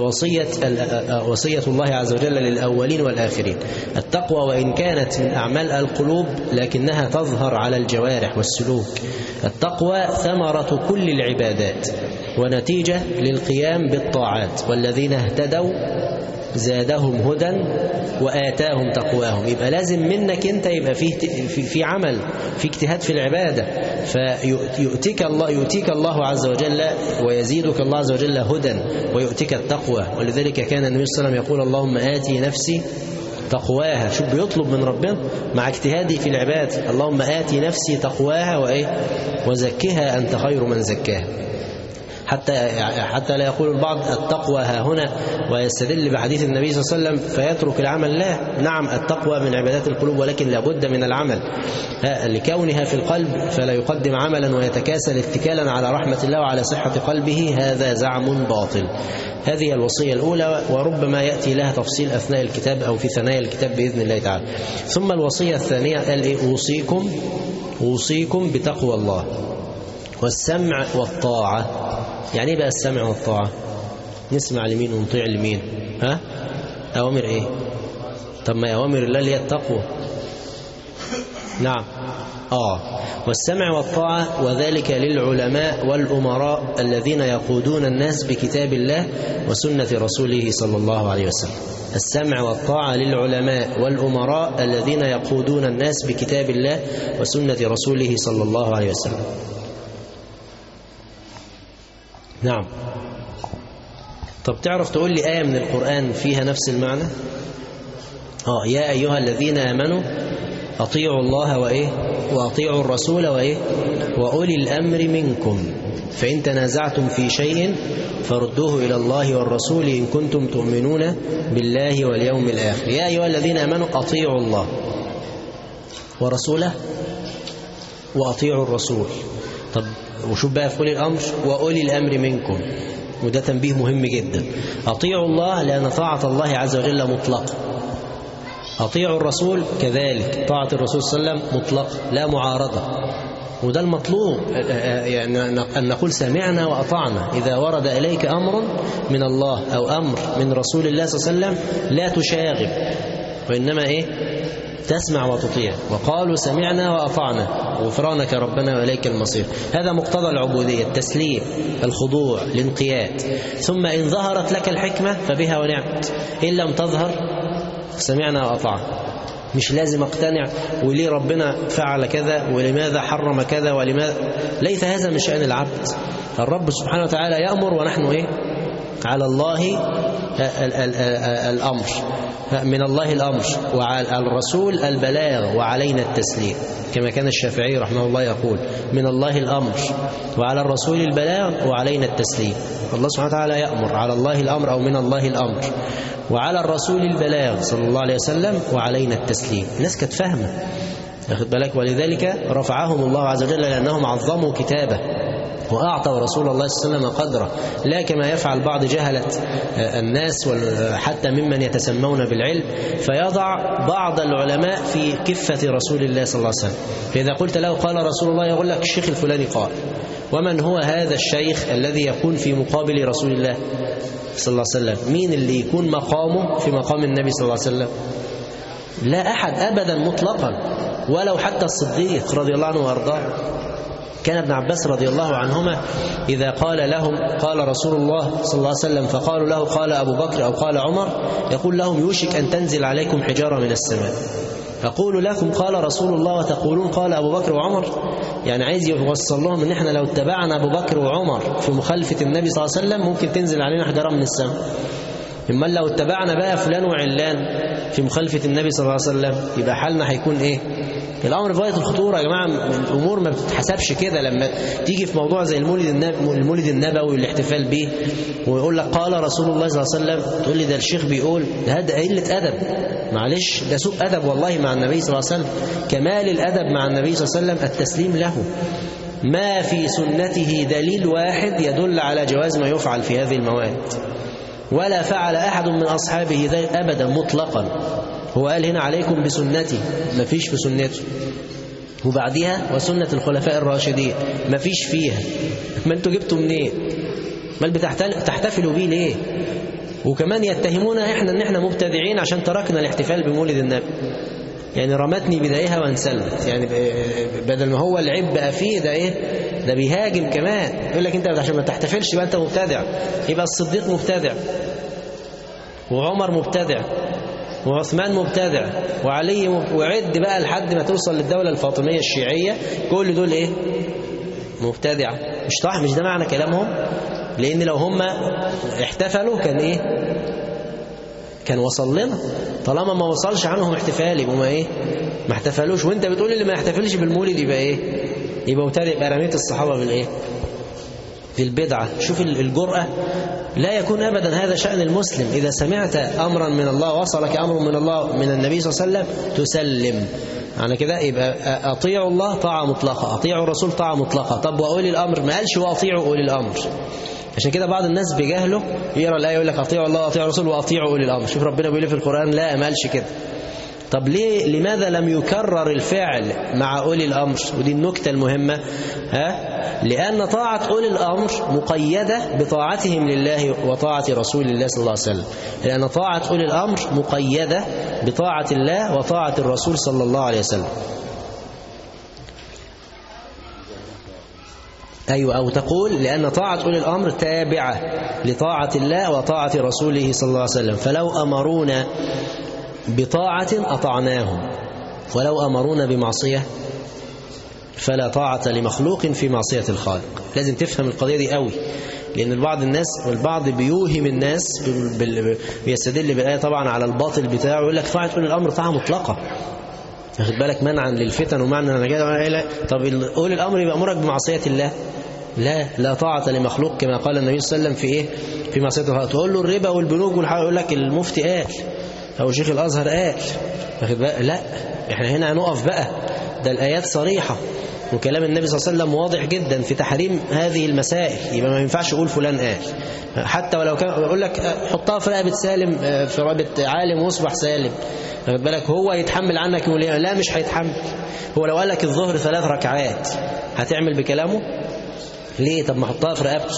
وصية الله عز وجل للأولين والآخرين. التقوى وإن كانت من أعمال القلوب لكنها تظهر على الجوارح والسلوك. التقوى ثمرة كل العبادات ونتيجة للقيام بالطاعات، والذين اهتدوا زادهم هدى وآتاهم تقواهم. يبقى لازم منك انت يبقى في عمل، في اجتهاد في العبادة، فيؤتيك الله عز وجل ويزيدك الله عز وجل هدى ويؤتيك التقوى. ولذلك كان النبي صلى الله عليه وسلم يقول اللهم آتي نفسي تقواها. شوف بيطلب من ربنا مع اجتهادي في العبادة، اللهم آتي نفسي تقواها وزكها أنت خير من زكاها. حتى لا يقول البعض التقوى ها هنا ويستدل بحديث النبي صلى الله عليه وسلم فيترك العمل. لا، نعم التقوى من عبادات القلوب، ولكن لابد من العمل لكونها في القلب، فلا يقدم عملا ويتكاسل اتكالا على رحمة الله وعلى صحة قلبه، هذا زعم باطل. هذه الوصية الأولى، وربما يأتي لها تفصيل أثناء الكتاب أو في ثنايا الكتاب بإذن الله تعالى. ثم الوصية الثانية قال أوصيكم بتقوى الله والسمع والطاعة. يعني ايه بقى السمع والطاعة؟ نسمع لمين ونطيع لمين؟ أوامر ايه؟ طب ما أوامر الله اللي هي التقوى. نعم. والسمع والطاعة، وذلك للعلماء والأمراء الذين يقودون الناس بكتاب الله وسنة رسوله صلى الله عليه وسلم. السمع والطاعة للعلماء والأمراء الذين يقودون الناس بكتاب الله وسنة رسوله صلى الله عليه وسلم. نعم. طب تعرف تقول لي آية من القرآن فيها نفس المعنى؟ يا أيها الذين آمنوا أطيعوا الله وأطيعوا الرسول وأولي الأمر منكم فإن تنازعتم في شيء فردوه إلى الله والرسول إن كنتم تؤمنون بالله واليوم الآخر. يا أيها الذين آمنوا أطيعوا الله ورسوله وأطيعوا الرسول. طب وشوف بقى في أولي الأمر وأولي الأمر منكم، وده تنبيه مهم جدا. أطيعوا الله لأن طاعة الله عز وجل مطلقة، أطيعوا الرسول كذلك، طاعة الرسول صلى الله عليه وسلم مطلقة لا معارضة، وده المطلوب، يعني أن نقول سمعنا وأطعنا. إذا ورد إليك أمر من الله أو أمر من رسول الله صلى الله عليه وسلم لا تشاغب، وإنما تسمع وتطيع. وقالوا سمعنا وأطعنا غفرانك ربنا وإليك المصير. هذا مقتضى العبودية، التسليم، الخضوع، الانقياد. ثم إن ظهرت لك الحكمة فبها ونعمت، إن لم تظهر سمعنا وأطعنا. مش لازم اقتنع وليه ربنا فعل كذا ولماذا حرم كذا ولماذا، ليس هذا من شأن العبد. الرب سبحانه وتعالى يأمر ونحن على الله الأمر، من الله الأمر، وعلى الرسول البلاغ وعلينا التسليم، كما كان الشافعي رحمه الله يقول من الله الأمر وعلى الرسول البلاغ وعلينا التسليم. الله سبحانه وتعالى يأمر، على الله الأمر أو من الله الأمر، وعلى الرسول البلاغ صلى الله عليه وسلم وعلينا التسليم. الناس كانت فاهمة، واخد بالك، ولذلك رفعهم الله عز وجل لأنهم عظموا كتابه وأعطوا رسول الله صلى الله عليه وسلم قدره، لا كما يفعل بعض جهلة الناس حتى ممن يتسمون بالعلم، فيضع بعض العلماء في كفة رسول الله صلى الله عليه وسلم. فإذا قلت له قال رسول الله يقول لك الشيخ الفلاني قال. ومن هو هذا الشيخ الذي يكون في مقابل رسول الله صلى الله عليه وسلم؟ مين اللي يكون مقامه في مقام النبي صلى الله عليه وسلم؟ لا أحد أبدا مطلقا، ولو حتى الصديق رضي الله عنه وارضاه. كان ابن عباس رضي الله عنهما إذا قال لهم قال رسول الله صلى الله عليه وسلم فقالوا له قال أبو بكر أو قال عمر، يقول لهم يوشك أن تنزل عليكم حجارة من السماء. أقول لكم قال رسول الله وتقولون قال أبو بكر وعمر. يعني عايز يوصل لهم ان احنا لو اتبعنا أبو بكر وعمر في مخالفة النبي صلى الله عليه وسلم ممكن تنزل علينا حجارة من السماء. إما لو اتبعنا بقى فلان وعلان في مخالفة النبي صلى الله عليه وسلم يبقى حالنا هيكون الأمر في غاية الخطورة يا جماعة. الأمور ما بتتحسبش كده. لما تيجي في موضوع زي المولد النبوي والاحتفال به ويقول لك قال رسول الله صلى الله عليه وسلم، تقول لي ده الشيخ بيقول، ده قلة أدب. معلش ده سوء أدب والله مع النبي صلى الله عليه وسلم. كمال الأدب مع النبي صلى الله عليه وسلم التسليم له. ما في سنته دليل واحد يدل على جواز ما يفعل في هذه المواد، ولا فعل أحد من أصحابه ذلك أبدا مطلقا. هو قال هنا عليكم بسنتي، ما فيش في سنته. وبعدها وسنة الخلفاء الراشدين، ما فيش فيها. ما انتوا جبتوا منين؟ ما بتحتفلوا بيه ليه؟ وكمان يتهمونا احنا ان احنا مبتدعين عشان تركنا الاحتفال بمولد النبي. يعني رمتني بدايها وانسلت. يعني بدل ما هو العيب بقى فيه ده بيهاجم كمان. يقول لك انت عشان ما تحتفلش بقى انت مبتدع. يبقى الصديق مبتدع، وعمر مبتدع، وعثمان مبتدع، وعلي وعد بقى لحد ما توصل للدولة الفاطمية الشيعية، كل دول مبتدع. مش صح؟ مش ده معنى كلامهم؟ لأن لو هم احتفلوا كان كان وصل لنا. طالما ما وصلش عنهم احتفال يبقوا ما احتفلوش. وانت بتقول اللي ما يحتفلش بالمولد يبقى يبقى مبتدع، يبقى رميت الصحابة في البدعة. شوف الجرأة. لا يكون أبدا هذا شأن المسلم. إذا سمعت أمرا من الله، وصلك أمر من الله من النبي صلى الله عليه وسلم، تسلم. يعني كده يبقى أطيعوا الله طاعة مطلقة، أطيعوا الرسول طاعة مطلقة. طب وأولي الأمر ما قالش وأطيعوا أولي الأمر. عشان كده بعض الناس بجهله يقرأ الآية يقول لك أطيعوا الله وأطيعوا الرسول وأطيعوا أولي الأمر. شوف ربنا بيقول في القرآن لا، ما قالش كده. طب لماذا لم يكرر الفعل مع أولي الأمر؟ ودي النكتة المهمة. لأن طاعة أولي الأمر مقيدة بطاعتهم لله وطاعة رسول الله صلى الله عليه وسلم. لأن طاعة أولي الأمر مقيدة بطاعة الله وطاعة الرسول صلى الله عليه وسلم. أيوة، أو تقول لأن طاعة أولي الأمر تابعة لطاعة الله وطاعة رسوله صلى الله عليه وسلم. فلو أمرونا بطاعة أطعناهم، ولو أمرونا بمعصية فلا طاعة لمخلوق في معصية الخالق. لازم تفهم القضية دي قوي، لأن بعض الناس والبعض بيوهم الناس بيستدل بالآية طبعا على الباطل بتاعه، يقول لك طاعة أولي الأمر طاعة مطلقة، واخد بالك، منعا للفتن ومعنى النجاة. طب أولي الأمر يبقى أمرك بمعصية الله؟ لا طاعة لمخلوق كما قال النبي صلى الله عليه وسلم في إيه؟ في معصية الخالق. تقول له الربا والبنوك والحرام، يقول لك المفتي قال أو شيخ الأزهر قال، واخد بالك. لا، احنا هنا هنقف بقى، ده الآيات صريحة وكلام النبي صلى الله عليه وسلم واضح جدا في تحريم هذه المسائل، يبقى ما ينفعش يقول فلان قال. حتى ولو كان يقول لك حطها في رقبة سالم، في رقبة عالم واصبح سالم، واخد بالك، هو يتحمل عنك يقول لا مش هيتحمل. هو لو قال لك الظهر 3 ركعات هتعمل بكلامه؟ ليه؟ طب ما حطها في رقبته،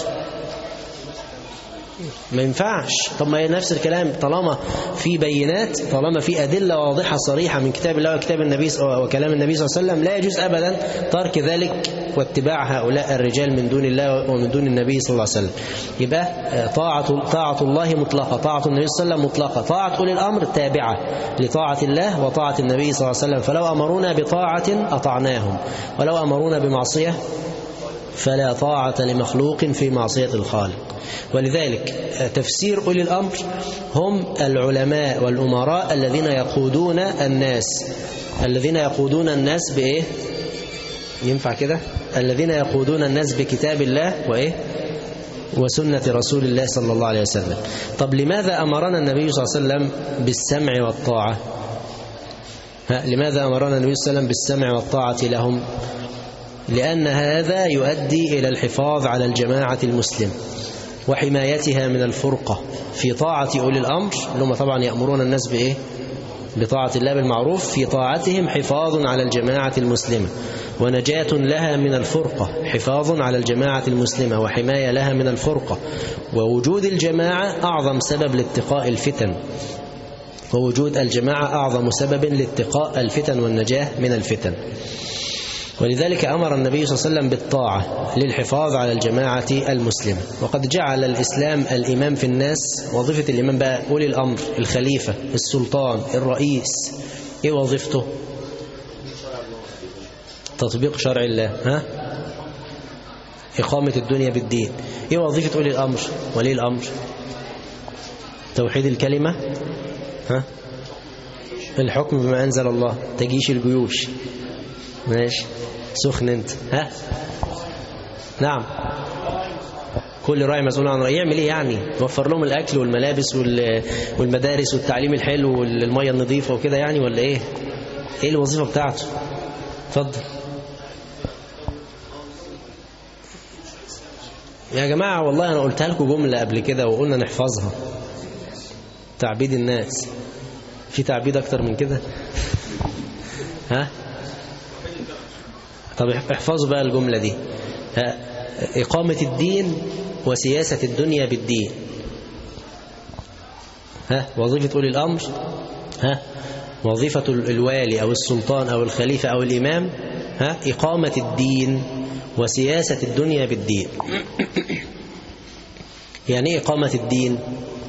ما ينفعش. طب ما هي نفس الكلام، طالما في بينات، طالما في أدلة واضحة صريحة من كتاب الله وكتاب النبي وكلام النبي صلى الله عليه وسلم، لا يجوز أبدا ترك ذلك واتباع هؤلاء الرجال من دون الله ومن دون النبي صلى الله عليه وسلم. يبقى طاعة الله مطلقة، طاعة النبي صلى الله عليه وسلم مطلقة، طاعة أولي الأمر تابعة لطاعة الله وطاعة النبي صلى الله عليه وسلم. فلو أمرونا بطاعة أطعناهم، ولو أمرونا بمعصية فلا طاعة لمخلوق في معصية الخالق. ولذلك تفسير أولي الأمر هم العلماء والأمراء الذين يقودون الناس بإيه؟ ينفع كده؟ الذين يقودون الناس بكتاب الله وإيه؟ وسنة رسول الله صلى الله عليه وسلم. طب لماذا أمرنا النبي صلى الله عليه وسلم بالسمع والطاعة؟ لماذا أمرنا النبي صلى الله عليه وسلم بالسمع والطاعة لهم؟ لأن هذا يؤدي إلى الحفاظ على الجماعة المسلمة وحمايتها من الفرقة في طاعة أولي الأمر، اللي هم طبعا يأمرون الناس بإيه؟ بطاعة الله بالمعروف. في طاعتهم حفاظ على الجماعة المسلمة ونجاة لها من الفرقة، حفاظ على الجماعة المسلمة وحماية لها من الفرقة. ووجود الجماعة أعظم سبب لاتقاء الفتن، ووجود الجماعة أعظم سبب لاتقاء الفتن والنجاة من الفتن. ولذلك أمر النبي صلى الله عليه وسلم بالطاعة للحفاظ على الجماعة المسلمة. وقد جعل الإسلام الإمام في الناس. وظيفة الإمام بقى أولي الأمر، الخليفة، السلطان، الرئيس، إيه وظيفته؟ تطبيق شرع الله، إقامة الدنيا بالدين. إيه وظيفة أولي الأمر؟ ولي الأمر توحيد الكلمة، الحكم بما أنزل الله، تجيش الجيوش. ماشي، سخن انت، نعم، كل راعي مسؤول عن رأيه. يعمل ايه يعني؟ يوفر لهم الاكل والملابس والمدارس والتعليم الحلو والميه النظيفه وكده يعني، ولا ايه الوظيفه بتاعته؟ اتفضل يا جماعه. والله انا قلتها لكم جمله قبل كده وقلنا نحفظها، تعبيد الناس. في تعبيد اكتر من كده؟ طب احفظوا بقى الجملة دي، إقامة الدين وسياسة الدنيا بالدين. وظيفة أولي الأمر، وظيفة الوالي أو السلطان أو الخليفة أو الإمام، إقامة الدين وسياسة الدنيا بالدين. يعني إيه إقامة الدين؟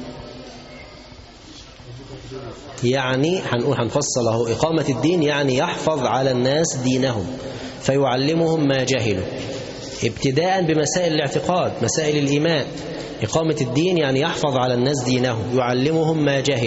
يعني هنفصله. إقامة الدين يعني يحفظ على الناس دينهم فيعلمهم ما جهلوا، ابتداء بمسائل الاعتقاد، مسائل الإيمان. إقامة الدين يعني يحفظ على الناس دينهم، يعلمهم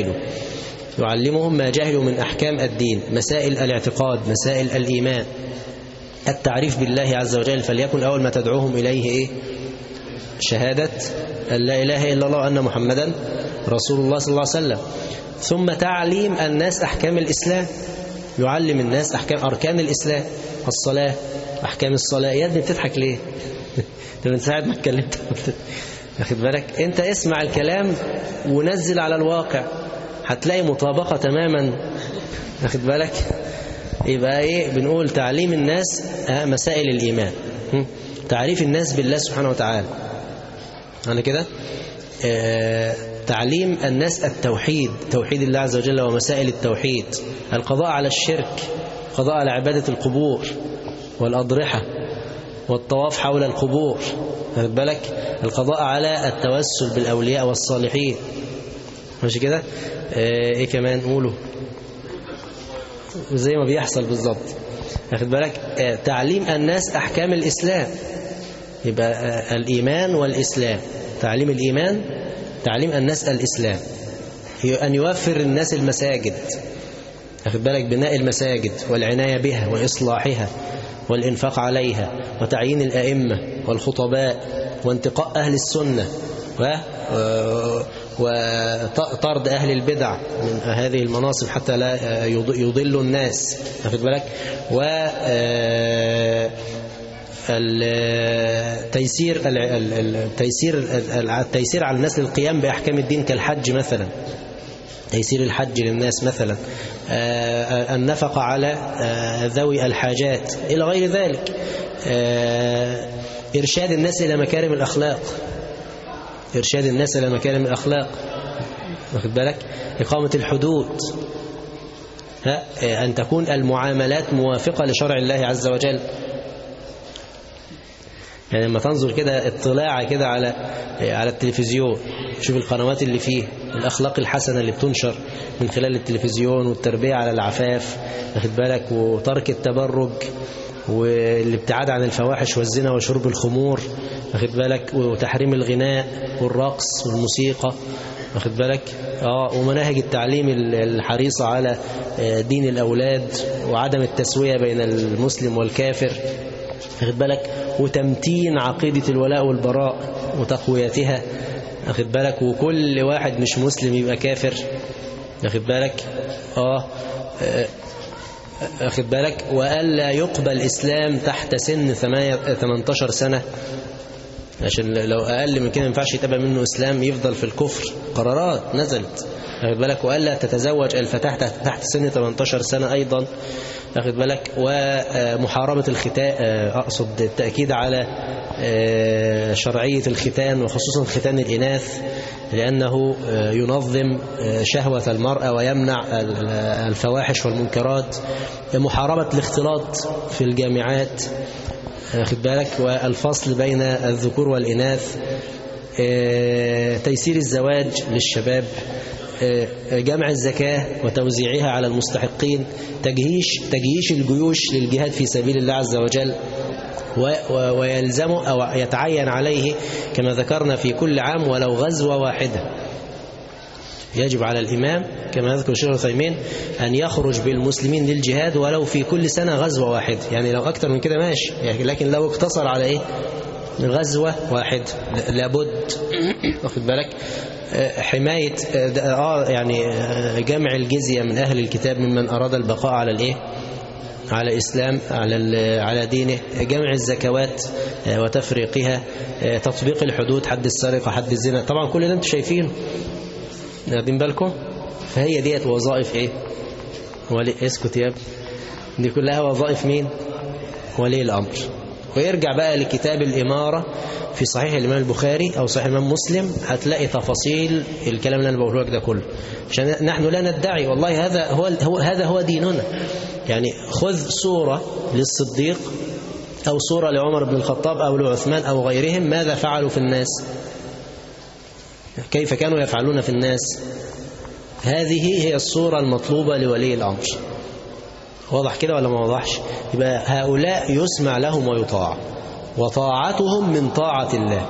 ما جهلوا من أحكام الدين، مسائل الاعتقاد، مسائل الإيمان، التعريف بالله عز وجل. فليكن أول ما تدعوهم إليه إيه؟ شهادة أن لا إله إلا الله وأن محمدا رسول الله صلى الله عليه وسلم. ثم تعليم الناس أحكام الإسلام، يعلم الناس أحكام أركان الإسلام، الصلاة، أحكام الصلاة. يا ابني بتضحك ليه؟ من ساعة ما اتكلمت واخد بالك؟ أنت اسمع الكلام ونزل على الواقع، هتلاقي مطابقة تماما، واخد بالك؟ يبقى إيه؟ بنقول تعليم الناس مسائل الإيمان، تعريف الناس بالله سبحانه وتعالى، أنا كده تعليم الناس التوحيد، توحيد الله عز وجل ومسائل التوحيد، القضاء على الشرك، قضاء على عبادة القبور والأضرحة والطواف حول القبور، واخد بالك؟ القضاء على التوسل بالأولياء والصالحين، ماشي كده؟ ايه كمان قولوا؟ زي ما بيحصل بالظبط. واخد بالك؟ تعليم الناس أحكام الإسلام، يبقى الإيمان والإسلام، تعليم الإيمان، تعليم الناس الإسلام، أن يوفر الناس المساجد، واخد بالك؟ بناء المساجد والعناية بها وإصلاحها والإنفاق عليها وتعيين الأئمة والخطباء وانتقاء أهل السنة وطرد أهل البدع من هذه المناصب حتى لا يضلوا الناس، واخد بالك؟ التيسير على الناس للقيام بأحكام الدين كالحج مثلا، تيسير الحج للناس مثلا، النفقة على ذوي الحاجات إلى غير ذلك، إرشاد الناس إلى مكارم الأخلاق، إرشاد الناس إلى مكارم الأخلاق، واخد بالك؟ إقامة الحدود، أن تكون المعاملات موافقة لشرع الله عز وجل. يعني لما تنظر كده اطلاع كده على التلفزيون، شوف القنوات اللي فيه الأخلاق الحسنة اللي بتنشر من خلال التلفزيون، والتربية على العفاف، واخد بالك؟ وترك التبرج، والابتعاد عن الفواحش والزنا وشرب الخمور، واخد بالك؟ وتحريم الغناء والرقص والموسيقى، واخد بالك؟ ومناهج التعليم الحريصة على دين الأولاد وعدم التسوية بين المسلم والكافر، واخد بالك؟ وتمتين عقيدة الولاء والبراء وتقويتها، واخد بالك؟ وكل واحد مش مسلم يبقى كافر، واخد بالك؟ واخد بالك؟ وألا يقبل إسلام تحت سن 18 سنة، عشان لو أقل من كده ما ينفعش يتقبل منه إسلام، يفضل في الكفر. قرارات نزلت، واخد بالك؟ وألا تتزوج الفتاة تحت سن 18 سنة أيضا، واخد بالك؟ ومحاربة الختان، أقصد التأكيد على شرعية الختان، وخصوصا ختان الإناث، لأنه ينظم شهوة المرأة ويمنع الفواحش والمنكرات. محاربة الاختلاط في الجامعات، واخد بالك؟ والفصل بين الذكور والإناث، تيسير الزواج للشباب، جمع الزكاة وتوزيعها على المستحقين، تجييش الجيوش للجهاد في سبيل الله عز وجل، ويلزمه أو يتعين عليه كما ذكرنا في كل عام ولو غزوة واحدة. يجب على الإمام كما يذكر الشيخ العثيمين أن يخرج بالمسلمين للجهاد ولو في كل سنة غزوة واحدة، يعني لو أكتر من كده ماشي، لكن لو اقتصر على غزوة واحدة لابد، واخد بالك؟ حماية يعني جمع الجزية من أهل الكتاب ممن أراد البقاء على الإسلام، على دينه، جمع الزكوات وتفريقها، تطبيق الحدود، حد السرقة، حد الزنا، طبعا كل ده انتم شايفينه، واخدين بالكم؟ فهي ديت وظائف اسكت يا ابني، دي كلها وظائف مين؟ ولي الأمر. ويرجع بقى لكتاب الإمارة في صحيح الإمام البخاري أو صحيح الإمام مسلم، هتلاقي تفاصيل الكلام اللي أنا بقوله لك ده كله، عشان نحن لا ندعي والله هذا هو ديننا. يعني خذ صورة للصديق أو صورة لعمر بن الخطاب أو لعثمان أو غيرهم، ماذا فعلوا في الناس؟ كيف كانوا يفعلون في الناس؟ هذه هي الصورة المطلوبة لولي الأمر. واضح كده ولا ما واضحش؟ يبقى هؤلاء يسمع لهم ويطاع، وطاعتهم من طاعة الله،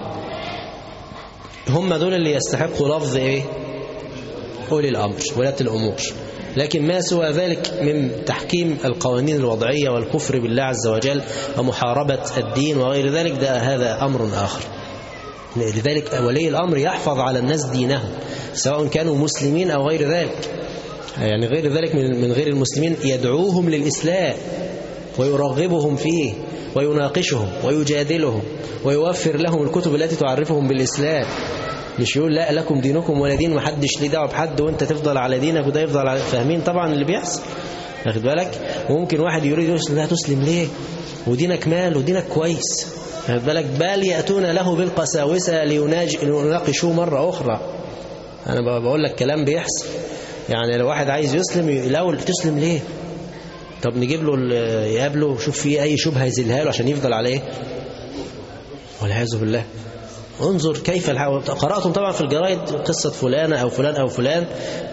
هم دول اللي يستحقوا لفظ أولي الأمر، ولاة الأمور. لكن ما سوى ذلك من تحكيم القوانين الوضعية والكفر بالله عز وجل ومحاربة الدين وغير ذلك، هذا أمر آخر. لذلك ولي الأمر يحفظ على الناس دينهم سواء كانوا مسلمين أو غير ذلك، يعني غير ذلك من غير المسلمين، يدعوهم للإسلام ويرغبهم فيه ويناقشهم ويجادلهم ويوفر لهم الكتب التي تعرفهم بالإسلام، مش يقول لا لكم دينكم ولا دين، محدش ليه دعوه بحد وانت تفضل على دينك وده يفضل على. فاهمين طبعا اللي بيحصل، واخد بالك؟ وممكن واحد يريد يسلم، لا تسلم ليه ودينك مال ودينك كويس، واخد بالك؟ بل يأتون له بالقساوسة ليناقشوه مرة أخرى. أنا بقول لك كلام بيحصل، يعني لو واحد عايز يسلم الأول تسلم ليه؟ طب نجيب له يقابله شوف فيه أي شبهة يزيلها له عشان يفضل عليه، والعياذ بالله. انظر كيف قرأتم طبعا في الجرائد قصة فلانة أو فلان أو فلان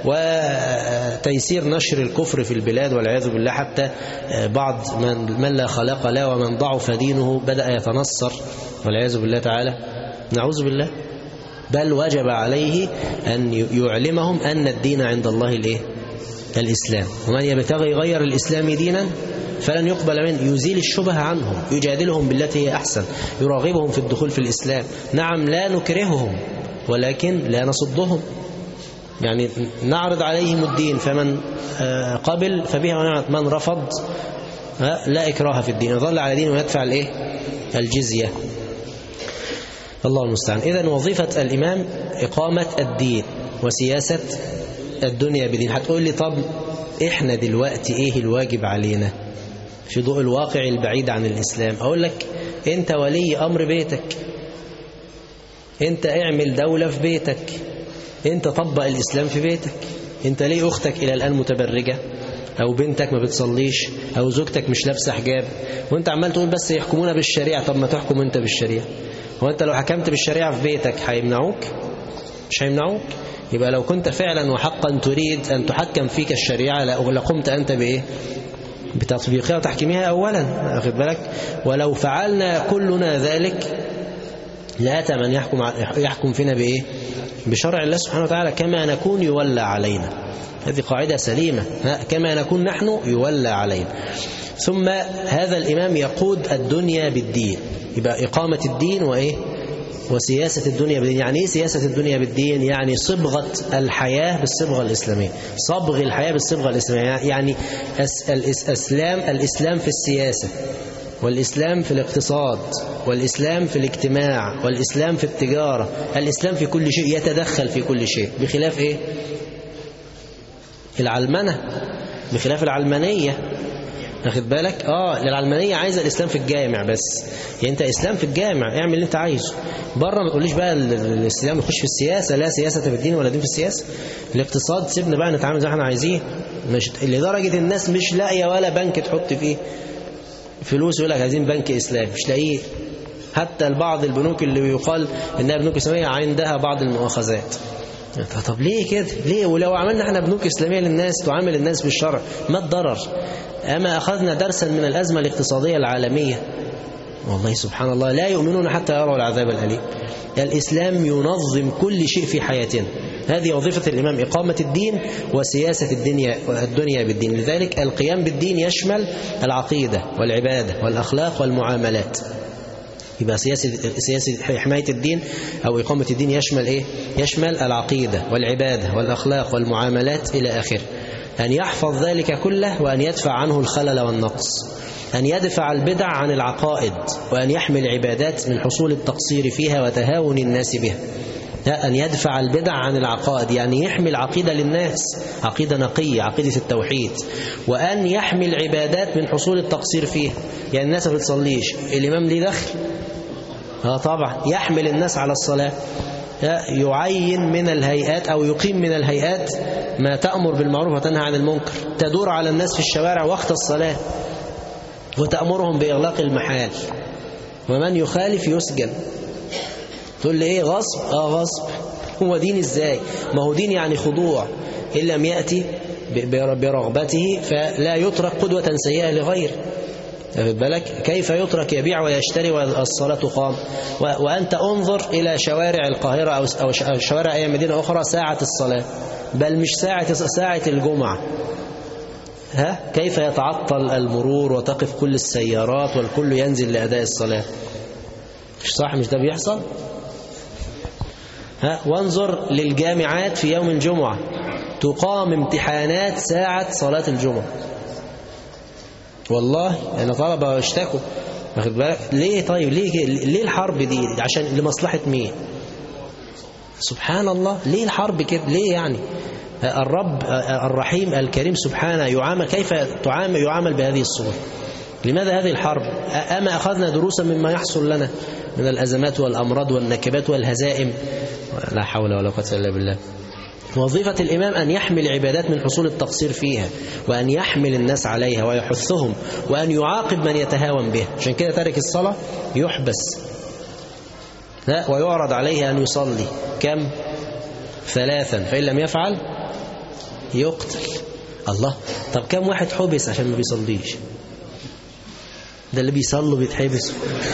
وتيسير نشر الكفر في البلاد والعياذ بالله، حتى بعض من لا خلاق له ومن ضعف دينه بدأ يتنصر والعياذ بالله تعالى، نعوذ بالله. بل وجب عليه أن يعلمهم أن الدين عند الله الإسلام، ومن يبتغي غير الإسلام دينا فلن يقبل منه، يزيل الشبه عنهم، يجادلهم بالتي هي أحسن، يراغبهم في الدخول في الإسلام. نعم لا نكرههم ولكن لا نصدهم، يعني نعرض عليهم الدين، فمن قبل فبها ونعمت، من رفض لا إكراه في الدين، يظل على دين ويدفع الجزية. الله المستعان. إذن وظيفة الإمام إقامة الدين وسياسة الدنيا بدين. هتقول لي طب إحنا دلوقتي إيه الواجب علينا في ضوء الواقع البعيد عن الإسلام؟ أقول لك أنت ولي أمر بيتك، أنت اعمل دولة في بيتك، أنت طبق الإسلام في بيتك. أنت ليه أختك إلى الآن متبرجة، أو بنتك ما بتصليش، أو زوجتك مش لابسة حجاب، وأنت عمال تقول بس يحكمونا بالشريعة؟ طب ما تحكم أنت بالشريعة. هو أنت لو حكمت بالشريعة في بيتك هيمنعوك؟ مش هيمنعوك. يبقى لو كنت فعلا وحقا تريد أن تحكم فيك الشريعة لقمت أنت بإيه؟ بتطبيقها وتحكيمها أولا، أخذ بالك. ولو فعلنا كلنا ذلك لأتى من يحكم فينا بإيه؟ بشرع الله سبحانه وتعالى. كما نكون يولى علينا، هذه قاعدة سليمة، كما نكون نحن يولى علينا. ثم هذا الإمام يقود الدنيا بالدين، يبقى إقامة الدين وإيه؟ وسياسة الدنيا بالدين. يعني إيه سياسة الدنيا بالدين؟ يعني صبغة الحياة بالصبغة الإسلامية، صبغ الحياة بالصبغة الإسلامية. يعني الإسلام في السياسة، والإسلام في الاقتصاد، والإسلام في الاجتماع، والإسلام في التجارة، الإسلام في كل شيء، يتدخل في كل شيء، بخلاف إيه؟ العلمنة، بخلاف العلمانية، واخد بالك؟ العلمانية عايزة الإسلام في الجامع بس، يعني أنت إسلام في الجامع اعمل اللي أنت عايزه، بره ما تقوليش بقى الإسلام يخش في السياسة، لا سياسة في الدين ولا دين في السياسة. الاقتصاد سيبنا بقى نتعامل زي ما احنا عايزين، مش لدرجة الناس مش لاقية ولا بنك تحط فيه فلوس، يقول لك عايزين بنك إسلامي، مش لاقيه. حتى البعض البنوك اللي يقال إنها بنوك إسلامية عندها بعض المؤاخذات. طب ليه كده؟ ليه؟ ولو عملنا احنا بنوك إسلامية للناس تعامل الناس بالشرع ما الضرر؟ أما أخذنا درسا من الأزمة الاقتصادية العالمية، والله سبحان الله لا يؤمنون حتى يروا العذاب الأليم. الإسلام ينظم كل شيء في حياتنا، هذه وظيفة الإمام، إقامة الدين وسياسة الدنيا بالدين. لذلك القيام بالدين يشمل العقيدة والعبادة والأخلاق والمعاملات. يبقى سياسة حماية الدين أو إقامة الدين يشمل إيه؟ يشمل العقيدة والعبادة والأخلاق والمعاملات إلى آخره. أن يحفظ ذلك كله وأن يدفع عنه الخلل والنقص، أن يدفع البدع عن العقائد، وأن يحمي العبادات من حصول التقصير فيها وتهاون الناس بها. أن يدفع البدع عن العقائد يعني يحمي العقيدة للناس، عقيدة نقية، عقيدة التوحيد. وأن يحمي العبادات من حصول التقصير فيها، يعني الناس ما بتصليش، الإمام ليه دخل؟ طبعا يحمل الناس على الصلاة، يعين من الهيئات أو يقيم من الهيئات ما تأمر بالمعروف وتنهى عن المنكر، تدور على الناس في الشوارع وقت الصلاة وتأمرهم بإغلاق المحال، ومن يخالف يسجن. تقول لي إيه غصب؟ غصب. هو دين إزاي؟ ما هو دين يعني خضوع، إن لم يأتي برغبته فلا يترك قدوة سيئة لغير. بالك كيف يترك يبيع ويشتري والصلاة تقام؟ وأنت انظر إلى شوارع القاهرة أو شوارع أي مدينة أخرى ساعة الصلاة، بل مش ساعة الجمعة، كيف يتعطل المرور وتقف كل السيارات والكل ينزل لأداء الصلاة. مش صح؟ مش ده بيحصل؟ وانظر للجامعات في يوم الجمعة تقام امتحانات ساعة صلاة الجمعة. والله أنا طلبة اشتكوا، واخد بالك؟ ليه طيب؟ ليه الحرب دي؟ عشان لمصلحة مين؟ سبحان الله، ليه الحرب كده؟ ليه يعني؟ الرب الرحيم الكريم سبحانه يعامل كيف يعامل بهذه الصورة؟ لماذا هذه الحرب؟ أما أخذنا دروسا مما يحصل لنا من الأزمات والأمراض والنكبات والهزائم؟ لا حول ولا قوة إلا بالله. وظيفة الإمام أن يحمي العبادات من حصول التقصير فيها، وأن يحمل الناس عليها ويحثهم، وأن يعاقب من يتهاون بها. عشان كده تارك الصلاة يحبس، ويعرض عليه أن يصلي كم؟ 3، فإن لم يفعل يقتل. الله، طب كم واحد حبس عشان ما بيصليش؟ ده اللي بيصلوا بيتحبسوا.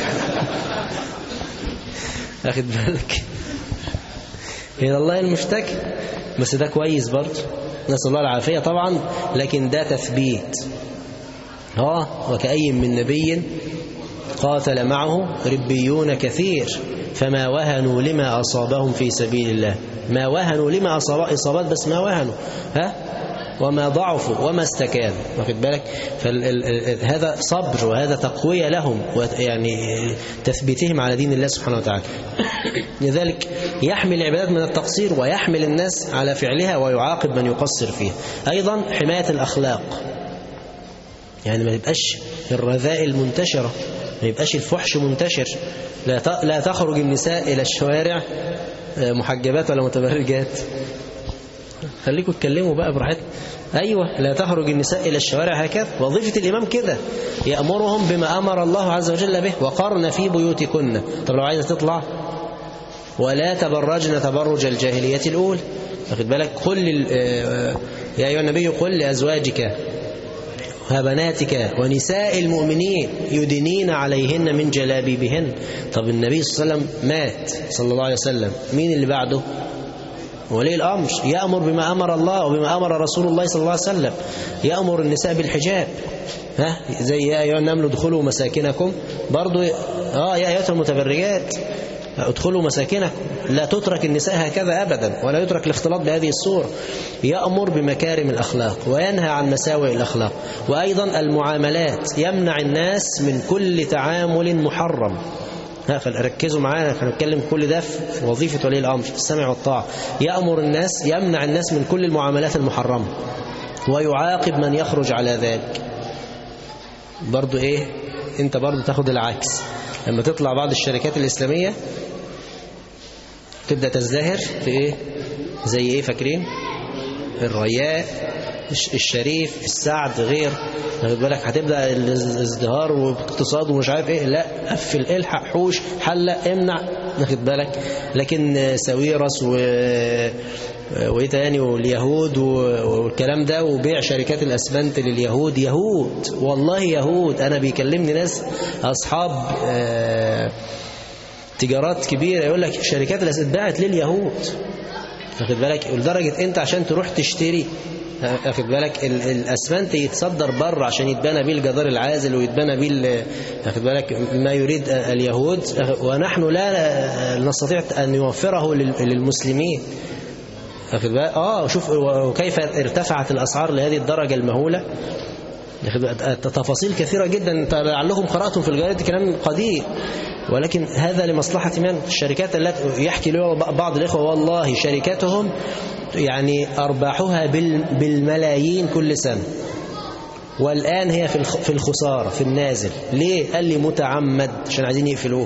أخد بالك؟ إلى الله المشتكي. بس ده كويس برضه، نسأل الله العافية طبعا، لكن ده تثبيت. وكأي من نبي قاتل معه ربيون كثير فما وهنوا لما أصابهم في سبيل الله. ما وهنوا لما إصابات، بس ما وهنوا وما ضعفوا وما استكانوا. واخد بالك؟ هذا صبر وهذا تقوية لهم، يعني تثبيتهم على دين الله سبحانه وتعالى. لذلك يحمل العبادات من التقصير ويحمل الناس على فعلها ويعاقب من يقصر فيها. أيضا حماية الأخلاق، يعني ما يبقاش الرذائل منتشرة، ما يبقاش الفحش منتشر. لا تخرج النساء إلى الشوارع محجبات ولا متبرجات. خليكم اتكلموا بقى براحتكم. أيوة، لا تخرج النساء إلى الشوارع هكذا. وظيفة الإمام كده، يأمرهم بما أمر الله عز وجل به، وقرن في بيوتكن. طب لو عايزة تطلع، ولا تبرجن تبرج الجاهلية الأولى. واخد بالك؟ قل يا أيها النبي قل لأزواجك وبناتك ونساء المؤمنين يدنين عليهن من جلابيبهن. طب النبي صلى الله عليه وسلم مات صلى الله عليه وسلم، مين اللي بعده؟ ولي الأمر يأمر بما أمر الله وبما أمر رسول الله صلى الله عليه وسلم. يأمر النساء بالحجاب، زي يا أيها النمل ادخلوا مساكنكم. برضو يا أيها المتبرجات ادخلوا مساكنكم. لا تترك النساء هكذا أبدا، ولا يترك الاختلاط بهذه الصورة. يأمر بمكارم الأخلاق وينهى عن مساوئ الأخلاق. وأيضا المعاملات، يمنع الناس من كل تعامل محرم. ركزوا معانا، هنتكلم كل ده في وظيفة ولي الأمر، السمع والطاعة. يمنع الناس من كل المعاملات المحرمة، ويعاقب من يخرج على ذلك. برضو انت برضو تاخد العكس. لما تطلع بعض الشركات الإسلامية تبدأ تزدهر في زي فاكرين؟ الرياء، الشريف، السعد، غير. واخد بالك؟ هتبدأ الازدهار واقتصاد ومش عارف لا، قفل، الحق، حوش، حلق، امنع. واخد بالك؟ لكن ساويرس وايه تاني، واليهود والكلام ده، وبيع شركات الاسمنت لليهود. يهود والله، يهود. انا بيكلمني ناس اصحاب تجارات كبيرة يقول لك شركات الاسمنت اتباعت لليهود. واخد بالك؟ لدرجة انت عشان تروح تشتري، واخد بالك، الاسمنت يتصدر بره عشان يتبنى بيه الجدار العازل ويتبنى بيه، واخد بالك، ما يريد اليهود، ونحن لا نستطيع ان نوفره للمسلمين. واخد بالك؟ شوف وكيف ارتفعت الاسعار لهذه الدرجة المهولة. تفاصيل كثيرة جدا لعلكم قرأتم في الجرائد كلام قديم، ولكن هذا لمصلحة من الشركات التي يحكي له بعض الإخوة والله شركاتهم يعني أرباحها بالملايين كل سنة، والآن هي في الخسارة، في النازل. ليه؟ قال لي متعمد، عشان عايزين يقفلوه.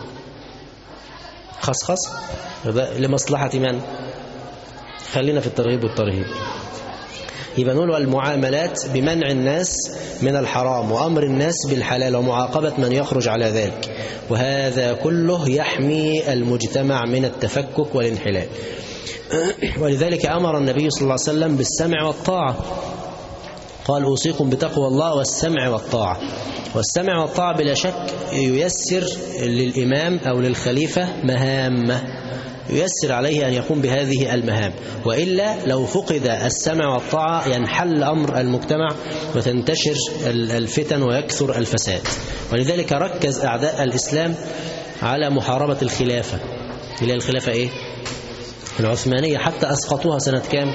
خص لمصلحة من؟ خلينا في الترغيب والترهيب. يبقى نقول المعاملات بمنع الناس من الحرام وأمر الناس بالحلال ومعاقبة من يخرج على ذلك، وهذا كله يحمي المجتمع من التفكك والانحلال. ولذلك أمر النبي صلى الله عليه وسلم بالسمع والطاعة. قال أوصيكم بتقوى الله والسمع والطاعة. والسمع والطاعة بلا شك ييسر للإمام أو للخليفة مهامة، ييسر عليه أن يقوم بهذه المهام، وإلا لو فقد السمع والطاعة ينحل أمر المجتمع وتنتشر الفتن ويكثر الفساد. ولذلك ركز أعداء الإسلام على محاربة الخلافة. إلى الخلافة العثمانية، حتى أسقطوها سنة كام؟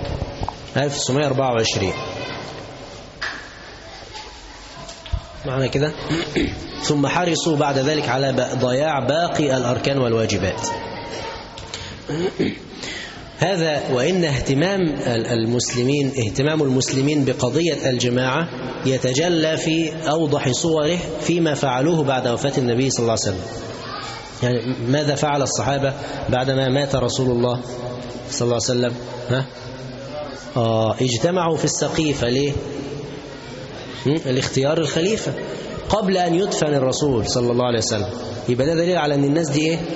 1924 معنى كده. ثم حرصوا بعد ذلك على ضياع باقي الأركان والواجبات. هذا وإن اهتمام المسلمين بقضية الجماعة يتجلى في أوضح صوره فيما فعلوه بعد وفاة النبي صلى الله عليه وسلم. يعني ماذا فعل الصحابة بعدما مات رسول الله صلى الله عليه وسلم؟ اجتمعوا في السقيفة. ليه؟ الاختيار الخليفة قبل أن يدفن الرسول صلى الله عليه وسلم. يبقى ده دليل على أن الناس دي إيه؟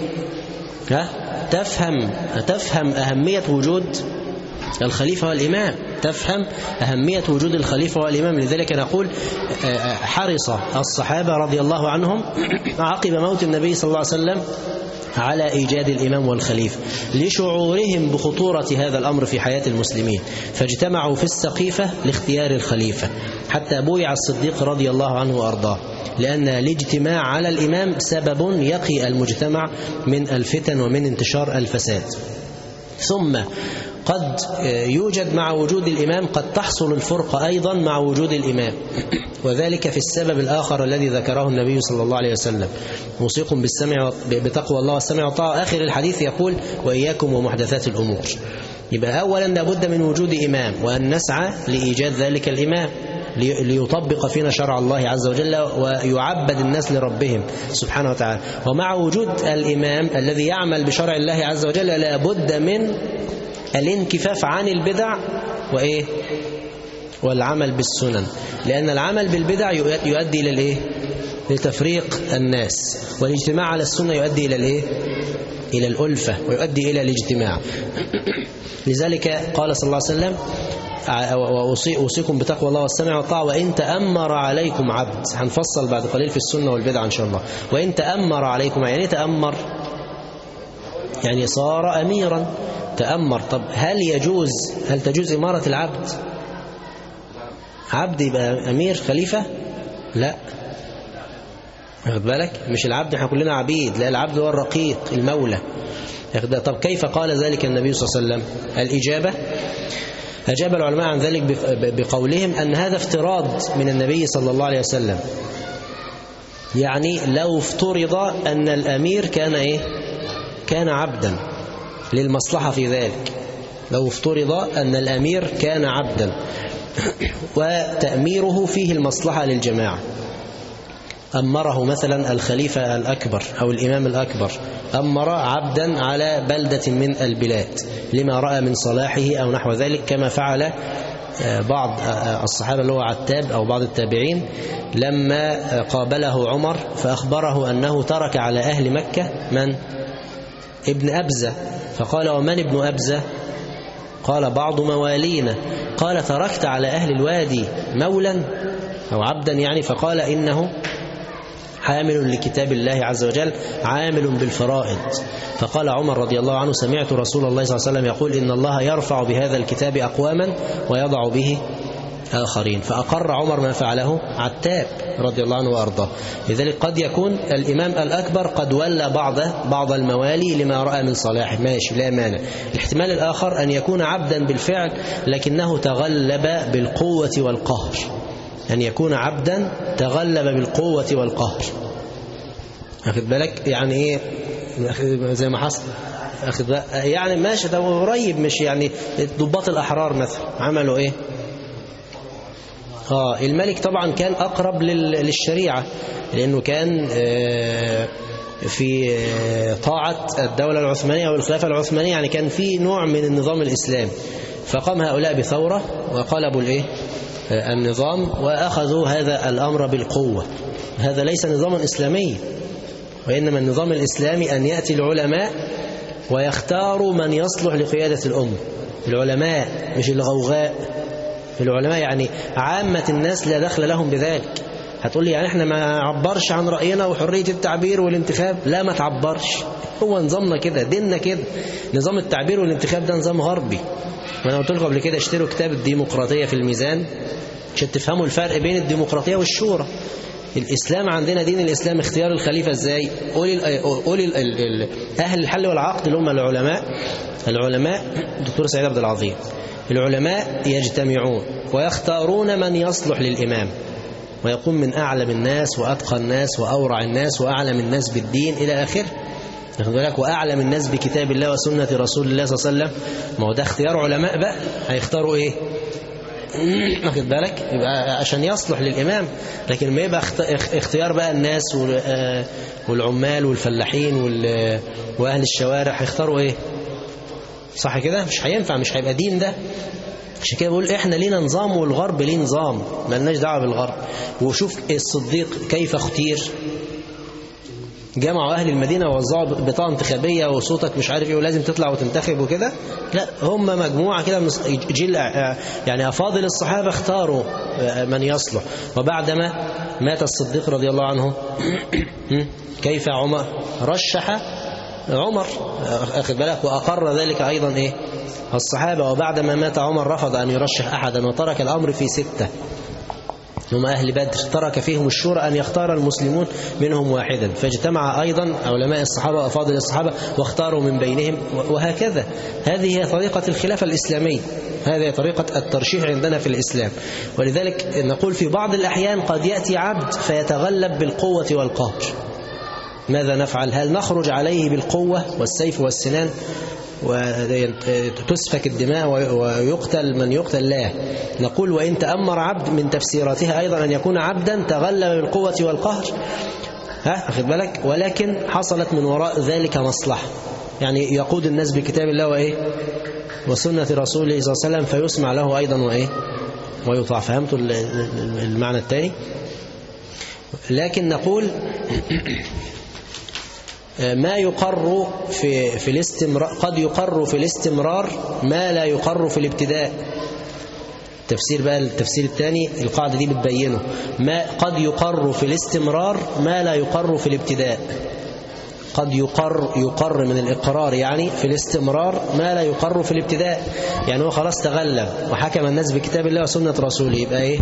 تفهم أهمية وجود الخليفة والإمام، تفهم أهمية وجود الخليفة والإمام. لذلك نقول حرص الصحابة رضي الله عنهم عقب موت النبي صلى الله عليه وسلم على إيجاد الإمام والخليفة لشعورهم بخطورة هذا الأمر في حياة المسلمين، فاجتمعوا في السقيفة لاختيار الخليفة حتى بويع الصديق رضي الله عنه وأرضاه، لأن الاجتماع على الإمام سبب يقي المجتمع من الفتن ومن انتشار الفساد. ثم قد يوجد مع وجود الإمام، قد تحصل الفرقة أيضا مع وجود الإمام، وذلك في السبب الآخر الذي ذكره النبي صلى الله عليه وسلم: أوصيكم بتقوى الله والسمع والطاعة. آخر الحديث يقول: وإياكم ومحدثات الأمور. يبقى أولا لابد من وجود إمام، وأن نسعى لإيجاد ذلك الإمام ليطبق فينا شرع الله عز وجل ويعبد الناس لربهم سبحانه وتعالى. ومع وجود الإمام الذي يعمل بشرع الله عز وجل لابد من الانكفاف عن البدع وإيه؟ والعمل بالسنن، لأن العمل بالبدع يؤدي إلى الإيه؟ لتفريق الناس، والاجتماع على السنة يؤدي إلى الإيه؟ إلى الألفة ويؤدي إلى الاجتماع. لذلك قال صلى الله عليه وسلم: وأوصيكم بتقوى الله والسمع والطاعة وإن تأمر عليكم عبد. هنفصل بعد قليل في السنة والبدع إن شاء الله. وإن تأمر عليكم، يعني تأمر يعني صار أميرا، تأمر. طب هل تجوز إمارة العبد؟ عبد يبقى أمير خليفة؟ لا، واخد بالك؟ مش العبد احنا كلنا عبيد، لا، العبد هو الرقيق المولى. طب كيف قال ذلك النبي صلى الله عليه وسلم؟ الإجابة: أجاب العلماء عن ذلك بقولهم أن هذا افتراض من النبي صلى الله عليه وسلم. يعني لو افترض أن الأمير كان إيه؟ كان عبدا للمصلحة في ذلك، لو افترض أن الأمير كان عبدا وتأميره فيه المصلحة للجماعة، أمره مثلا الخليفة الأكبر أو الإمام الأكبر، أمر عبدا على بلدة من البلاد لما رأى من صلاحه أو نحو ذلك، كما فعل بعض الصحابة اللي هو عتاب أو بعض التابعين لما قابله عمر فأخبره أنه ترك على أهل مكة من؟ ابن أبزة. فقال: ومن ابن أبزة؟ قال: بعض موالينا. قال: تركت على أهل الوادي مولا أو عبدا يعني؟ فقال: إنه حامل لكتاب الله عز وجل عامل بالفرائض. فقال عمر رضي الله عنه: سمعت رسول الله صلى الله عليه وسلم يقول: إن الله يرفع بهذا الكتاب أقواما ويضع به آخرين. فأقر عمر ما فعله عتاب رضي الله عنه وأرضاه. لذلك قد يكون الإمام الأكبر قد ولى بعض الموالي لما رأى من صلاحه، ماشي، لا مانع. الاحتمال الآخر أن يكون عبدا بالفعل لكنه تغلب بالقوة والقهر، أن يكون عبدا تغلب بالقوة والقهر. أخذ بالك؟ يعني إيه زي ما حصل؟ يعني ماشي، ده قريب، مش يعني ضباط الأحرار مثلا عملوا إيه؟ الملك طبعا كان أقرب للشريعة، لأنه كان في طاعة الدولة العثمانية أو الخلافة العثمانية، يعني كان في نوع من النظام الإسلامي. فقام هؤلاء بثورة وقلبوا النظام وأخذوا هذا الأمر بالقوة. هذا ليس نظاما إسلامي، وإنما النظام الإسلامي أن يأتي العلماء ويختاروا من يصلح لقيادة الأمة. العلماء مش الغوغاء، العلماء يعني عامة الناس لا دخل لهم بذلك. هتقول لي يعني احنا ما عبرش عن رأينا وحرية التعبير والانتخاب؟ لا، ما تعبرش، هو نظامنا كده، ديننا كده. نظام التعبير والانتخاب ده نظام غربي. وانا قلت لكم قبل كده اشتروا كتاب الديمقراطية في الميزان عشان تفهموا الفرق بين الديمقراطية والشورى. الإسلام عندنا دين الإسلام اختيار الخليفة ازاي؟ قولي أهل الحل والعقد اللي هم العلماء الدكتور سعيد عبد العظيم، العلماء يجتمعون ويختارون من يصلح للإمام ويقوم من أعلم الناس وأتقى الناس وأورع الناس وأعلم الناس بالدين إلى آخر، وأعلم الناس بكتاب الله وسنة رسول الله صلى الله عليه وسلم. ما هو ده اختيار علماء بقى، هيختاروا إيه؟ واخد بالك؟ يبقى عشان يصلح للإمام. لكن ما يبقى اختيار بقى الناس والعمال والفلاحين وأهل الشوارع، هيختاروا إيه؟ صح كده؟ مش هينفع، مش هيبقى دين ده. عشان كده بقول احنا لينا نظام والغرب ليه نظام، ما لناش دعوه بالغرب. وشوف الصديق كيف اختير، جمعوا أهل المدينة ووزعوا بطاقة انتخابية وصوتك مش عارف ايه ولازم تطلع وتنتخب وكده. لا، هم مجموعة كده جيل يعني أفاضل الصحابة اختاروا من يصلح. وبعدما مات الصديق رضي الله عنه كيف عمر رشح عمر، أخذ بالك، وأقر ذلك أيضا إيه الصحابة. وبعدما مات عمر رفض أن يرشح أحدا وترك الأمر في 6 هم أهل بدر، ترك فيهم الشورى أن يختار المسلمون منهم واحدا، فاجتمع أيضا علماء الصحابة وأفاضل الصحابة واختاروا من بينهم، وهكذا. هذه هي طريقة الخلافة الإسلامية، هذه طريقة الترشيح عندنا في الإسلام. ولذلك نقول في بعض الأحيان قد يأتي عبد فيتغلب بالقوة والقهر، ماذا نفعل؟ هل نخرج عليه بالقوة والسيف والسنان وتسفك الدماء ويقتل من يقتل؟ لا، نقول وإن تأمر عبد من تفسيراتها أيضا أن يكون عبدا تغلب بالقوة والقهر، أخذ بالك، ولكن حصلت من وراء ذلك مصلحة، يعني يقود الناس بكتاب الله وإيه وسنة رسوله صلى الله عليه وسلم فيسمع له أيضا وإيه ويطاع. فهمتوا المعنى الثاني؟ لكن نقول ما يقر في الاستمرار، قد يقر في الاستمرار ما لا يقر في الابتداء. تفسير بقى التفسير الثاني القاعدة دي بتبينه، ما قد يقر في الاستمرار ما لا يقر في الابتداء. قد يقر من الإقرار يعني في الاستمرار ما لا يقر في الابتداء، يعني هو خلاص تغلب وحكم الناس بكتاب الله وسنة رسوله، يبقى ايه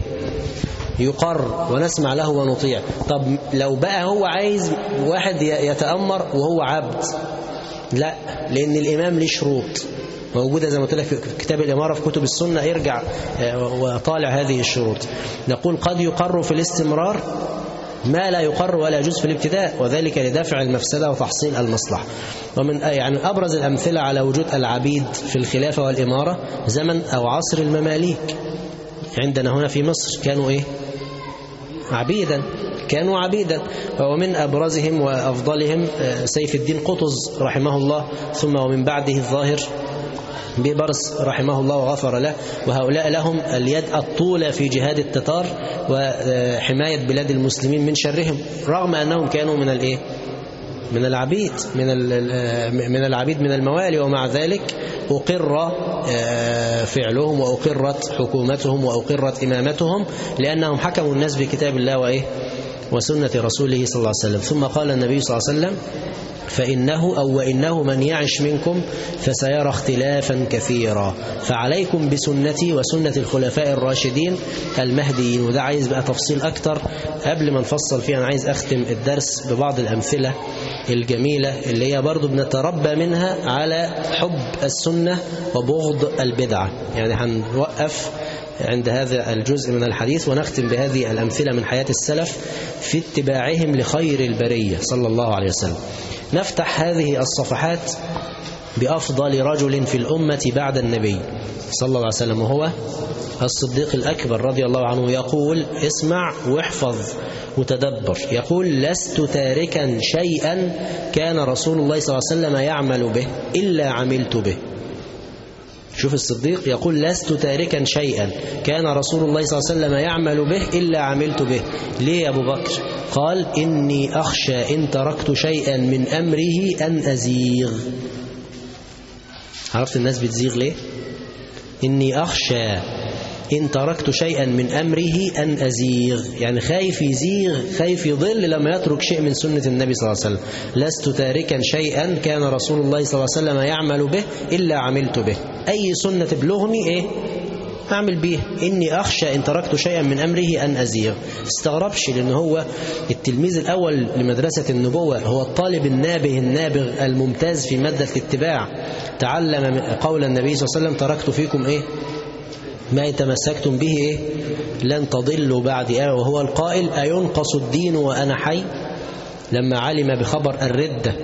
يقر ونسمع له ونطيع. طب لو بقى هو عايز واحد يتأمر وهو عبد، لا، لأن الإمام ليه شروط موجودة زي ما قلت لك في كتاب الإمارة في كتب السنة، ارجع وطالع هذه الشروط. نقول قد يقر في الاستمرار ما لا يقر ولا يجوز في الابتداء، وذلك لدفع المفسدة وتحصيل المصلحة. ومن يعني أبرز الأمثلة على وجود العبيد في الخلافة والإمارة زمن أو عصر المماليك. عندنا هنا في مصر كانوا إيه عبيدا، كانوا عبيدا. ومن أبرزهم وأفضلهم سيف الدين قطز رحمه الله، ثم ومن بعده الظاهر ببرس رحمه الله وغفر له. وهؤلاء لهم اليد الطولة في جهاد التتار وحماية بلاد المسلمين من شرهم، رغم أنهم كانوا من الإيه من العبيد من العبيد من الموالي، ومع ذلك أقر فعلهم وأقرت حكومتهم وأقرت إمامتهم لأنهم حكموا الناس بكتاب الله وإيه وسنة رسوله صلى الله عليه وسلم. ثم قال النبي صلى الله عليه وسلم وإنه من يعش منكم فسيرى اختلافا كثيرا فعليكم بسنتي وسنة الخلفاء الراشدين المهديين. وده عايز بقى تفصيل أكتر. قبل ما نفصل فيه أنا عايز أختم الدرس ببعض الأمثلة الجميلة اللي هي برضو بنتربى منها على حب السنة وبغض البدعة. يعني هنوقف عند هذا الجزء من الحديث ونختم بهذه الأمثلة من حياة السلف في اتباعهم لخير البرية صلى الله عليه وسلم. نفتح هذه الصفحات بأفضل رجل في الأمة بعد النبي صلى الله عليه وسلم، وهو الصديق الأكبر رضي الله عنه. يقول اسمع واحفظ وتدبر، يقول لست تاركا شيئا كان رسول الله صلى الله عليه وسلم يعمل به إلا عملت به. شوف الصديق يقول لست تاركا شيئا كان رسول الله صلى الله عليه وسلم يعمل به إلا عملت به. ليه يا أبو بكر؟ قال إني أخشى إن تركت شيئا من أمره أن أزيغ. عرفت الناس بتزيغ ليه؟ إني أخشى إن تركت شيئا من أمره أن أزيغ، يعني خايف يزيغ، خايف يضل لما يترك شيء من سنة النبي صلى الله عليه وسلم. لست تاركا شيئا كان رسول الله صلى الله عليه وسلم يعمل به إلا عملت به. أي سنة تبلغني إيه أعمل به. إني أخشى إن تركت شيئا من أمره أن أزيغ. استغربش، لأن هو التلميذ الأول لمدرسة النبوة، هو الطالب النابه النابغ الممتاز في مادة الاتباع. تعلم قول النبي صلى الله عليه وسلم تركت فيكم إيه ما تمسكتم به إيه لن تضلوا بعدي. وهو القائل أينقص الدين وأنا حي. لما علم بخبر الردة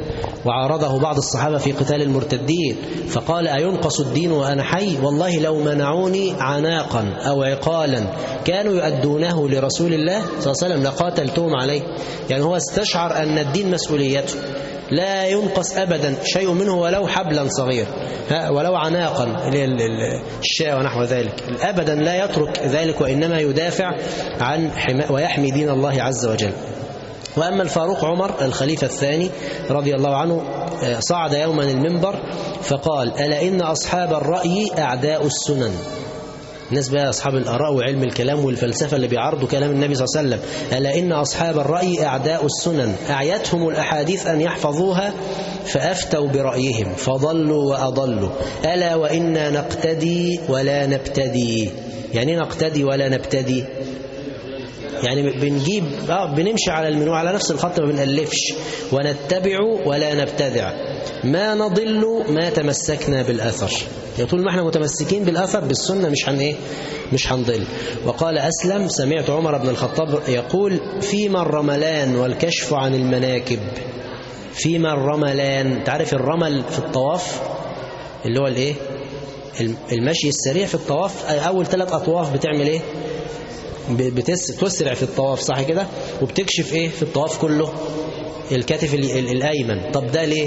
وعارضه بعض الصحابة في قتال المرتدين فقال أينقص الدين وأنا حي؟ والله لو منعوني عناقا أو عقالا كانوا يؤدونه لرسول الله صلى الله عليه وسلم لقاتلتهم عليه. يعني هو استشعر أن الدين مسؤوليته، لا ينقص أبدا شيء منه ولو حبلا صغير ولو عناقا الشاء ونحو ذلك، أبدا لا يترك ذلك، وإنما يدافع عن ويحمي دين الله عز وجل. وأما الفاروق عمر الخليفة الثاني رضي الله عنه صعد يوما المنبر فقال ألا إن أصحاب الرأي أعداء السنن. الناس بقى أصحاب الآراء وعلم الكلام والفلسفة اللي بيعرضوا كلام النبي صلى الله عليه وسلم، ألا إن أصحاب الرأي أعداء السنن أعيتهم الأحاديث أن يحفظوها فأفتوا برأيهم فضلوا وأضلوا، ألا وإنا نقتدي ولا نبتدي. يعني نقتدي ولا نبتدي يعني بنجيب بنمشي على المنوع على نفس الخط ما بنألفش، ونتبع ولا نبتدع، ما نضل ما تمسكنا بالأثر. طول ما احنا متمسكين بالأثر بالسنة مش هنضل. وقال أسلم سمعت عمر بن الخطاب يقول فيما الرملان والكشف عن المناكب. فيما الرملان، تعرف الرمل في الطواف اللي هو الايه المشي السريع في الطواف، أول 3 أطواف بتعمل ايه؟ بتسرع في الطواف صح كده، وبتكشف ايه في الطواف كله؟ الكتف الأيمن. طب ده ليه؟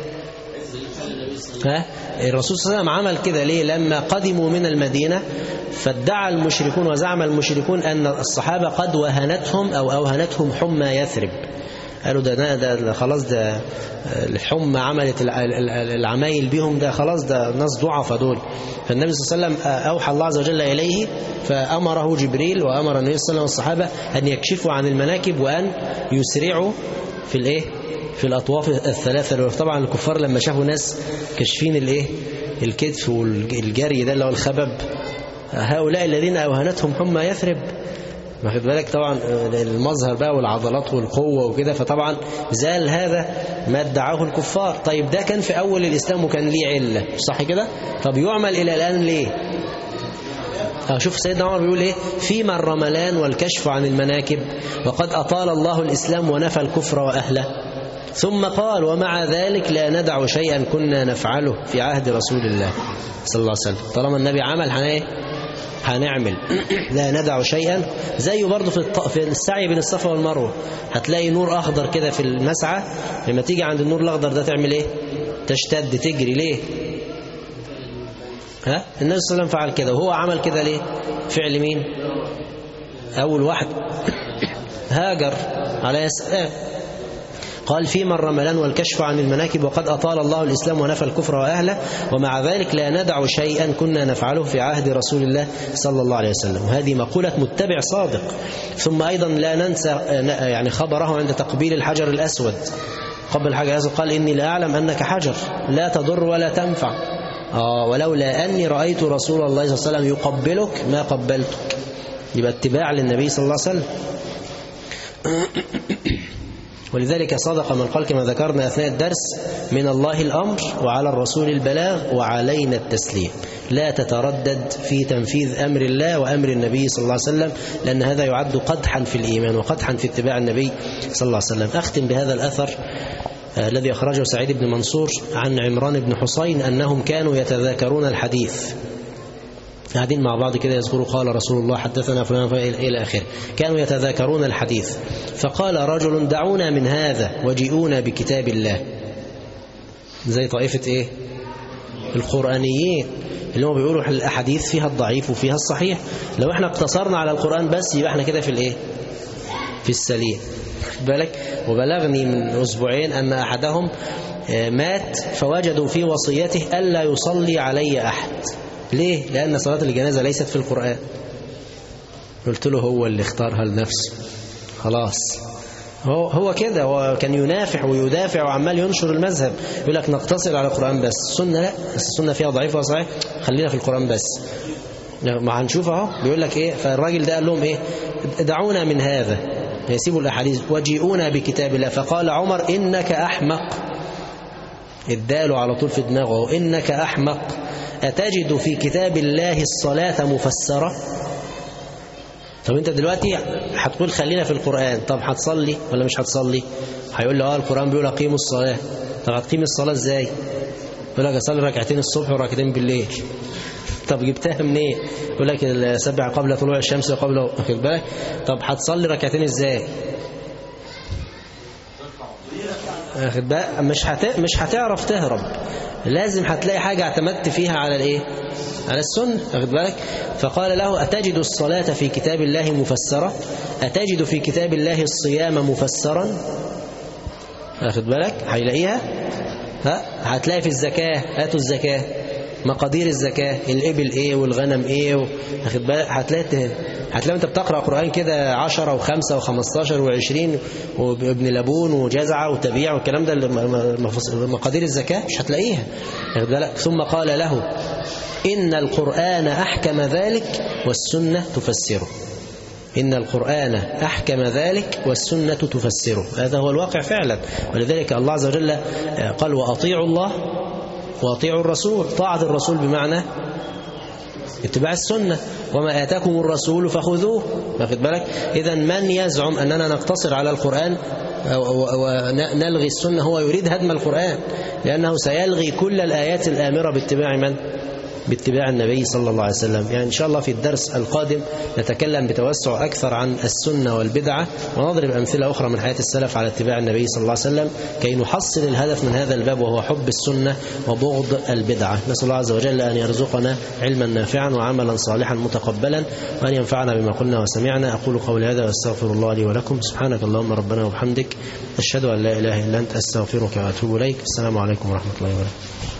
الرسول صلى الله عليه وسلم عمل كده ليه؟ لما قدموا من المدينة فادعى المشركون وزعم المشركون أن الصحابة قد وهنتهم أو أوهنتهم حمى يثرب. قالوا ده خلاص، ده الحمى عملت العمايل بهم، ده خلاص ده ناس ضعفة دول. فالنبي صلى الله عليه وسلم أوحى الله عز وجل إليه فأمره جبريل وأمر النبي صلى الله عليه وسلم والصحابة أن يكشفوا عن المناكب وأن يسرعوا في الأطواف الثلاثة. طبعا الكفار لما شافوا ناس كشفين الكتف والجري ده اللي هو الخبب، هؤلاء الذين أوهنتهم حمى يثرب، ما خد بالك طبعا المظهر بقى والعضلات والقوة وكده، فطبعا زال هذا ما ادعاه الكفار. طيب ده كان في أول الإسلام وكان ليه علة صح كده؟ طب يعمل إلى الآن ليه؟ شوف سيدنا عمر بيقول ايه؟ فيما الرملان والكشف عن المناكب وقد أطال الله الإسلام ونفى الكفر وأهله. ثم قال ومع ذلك لا ندع شيئا كنا نفعله في عهد رسول الله صلى الله عليه وسلم. طالما النبي عمل هنعمل لا ندع شيئا. زيه برضه في السعي بين الصفا والمروه، هتلاقي نور أخضر كده في المسعى، لما تيجي عند النور الأخضر ده تعمل ايه؟ تشتد تجري. ليه؟ النبي صلى الله عليه وسلم فعل كده، وهو عمل كده ليه؟ فعل مين؟ أول واحد هاجر عليه السلام. قال فيما الرملان والكشف عن المناكب وقد أطال الله الإسلام ونفى الكفر وأهله ومع ذلك لا ندع شيئا كنا نفعله في عهد رسول الله صلى الله عليه وسلم. وهذه مقولة متبع صادق. ثم أيضا لا ننسى يعني خبره عند تقبيل الحجر الأسود. قبل الحجر الأسود قال إني لا أعلم أنك حجر لا تضر ولا تنفع، ولولا أني رأيت رسول الله صلى الله عليه وسلم يقبلك ما قبلتك. يبقى اتباع للنبي صلى الله عليه وسلم. ولذلك صدق من قال كما ذكرنا أثناء الدرس من الله الأمر وعلى الرسول البلاغ وعلينا التسليم. لا تتردد في تنفيذ أمر الله وأمر النبي صلى الله عليه وسلم، لأن هذا يعد قدحا في الإيمان وقدحا في اتباع النبي صلى الله عليه وسلم. أختم بهذا الأثر الذي أخرجه سعيد بن منصور عن عمران بن حسين أنهم كانوا يتذاكرون الحديث، قاعدين مع بعض كده يذكروا قال رسول الله حدثنا فلان إلى آخره، كانوا يتذاكرون الحديث. فقال رجل دعونا من هذا وجئونا بكتاب الله. زي طائفة القرآنيين اللي هم بيقولوا الأحاديث فيها الضعيف وفيها الصحيح، لو احنا اقتصرنا على القرآن بس يبقى احنا كده في السليم. بالك وبلغني من أسبوعين أن أحدهم مات فوجدوا في وصيته ألا يصلي علي أحد. ليه؟ لأن صلاة الجنازة ليست في القرآن. قلت له هو اللي اختارها لنفسه خلاص. هو كده، هو كان ينافح ويدافع وعمال ينشر المذهب، يقول لك نقتصر على القرآن بس. السنة لا، السنة فيها ضعيف وصحيح، خلينا في القرآن بس. ما هنشوف اهو بيقول لك فالراجل ده قال لهم دعونا من هذا، يسيبوا الأحاديث وجيئونا بكتاب الله. فقال عمر إنك أحمق، اداله على طول في دماغه إنك أحمق، أتجد في كتاب الله الصلاة مفسرة؟ طب انت دلوقتي هتقول خلينا في القرآن، طب هتصلي ولا مش هتصلي؟ هيقول له القرآن بيقول اقيموا الصلاة. طب هتقيم الصلاة ازاي؟ يقول لك اصلي ركعتين الصبح وركعتين بالليل. طب جبتها منين؟ يقول لك سبع قبل طلوع الشمس وقبل، واخد بالك؟ طب هتصلي ركعتين ازاي؟ واخد بالك؟ مش هتعرف تهرب، لازم هتلاقي حاجة اعتمدت فيها على الايه؟ على السنة، واخد بالك؟ فقال له أتجد الصلاة في كتاب الله مفسرة؟ أتجد في كتاب الله الصيام مفسرا؟ واخد بالك؟ هيلاقيها. هتلاقي في الزكاة، هاتوا الزكاة، مقادير الزكاة، الإبل إيه والغنم إيه، واخد بالك؟ هتلاقي أنت بتقرأ قرآن كده 10 و5 و15 و20 وابن لبون وجزعة وتبيع والكلام ده، مقادير الزكاة مش هتلاقيها، واخد بالك؟ ثم قال له إن القرآن أحكم ذلك والسنة تفسره. إن القرآن أحكم ذلك والسنة تفسره. هذا هو الواقع فعلا، ولذلك الله عز وجل قال وأطيعوا الله وأطيعوا الرسول. طاعة الرسول بمعنى اتباع السنة، وما آتاكم الرسول فخذوه، واخد بالك؟ إذا من يزعم أننا نقتصر على القرآن ونلغي السنة هو يريد هدم القرآن، لأنه سيلغي كل الآيات الآمرة باتباع من؟ باتباع النبي صلى الله عليه وسلم. يعني إن شاء الله في الدرس القادم نتكلم بتوسع أكثر عن السنة والبدعة، ونضرب أمثلة أخرى من حياة السلف على اتباع النبي صلى الله عليه وسلم كي نحصل الهدف من هذا الباب، وهو حب السنة وبغض البدعة. نسأل الله عز وجل أن يرزقنا علما نافعا وعملا صالحا متقبلا، وأن ينفعنا بما قلنا وسمعنا. أقول قولي هذا وأستغفر الله لي ولكم. سبحانك اللهم ربنا وبحمدك، أشهد أن لا إله إلا أنت، أستغفرك وأتوب إليك. السلام عليكم ورحمة الله وبركاته.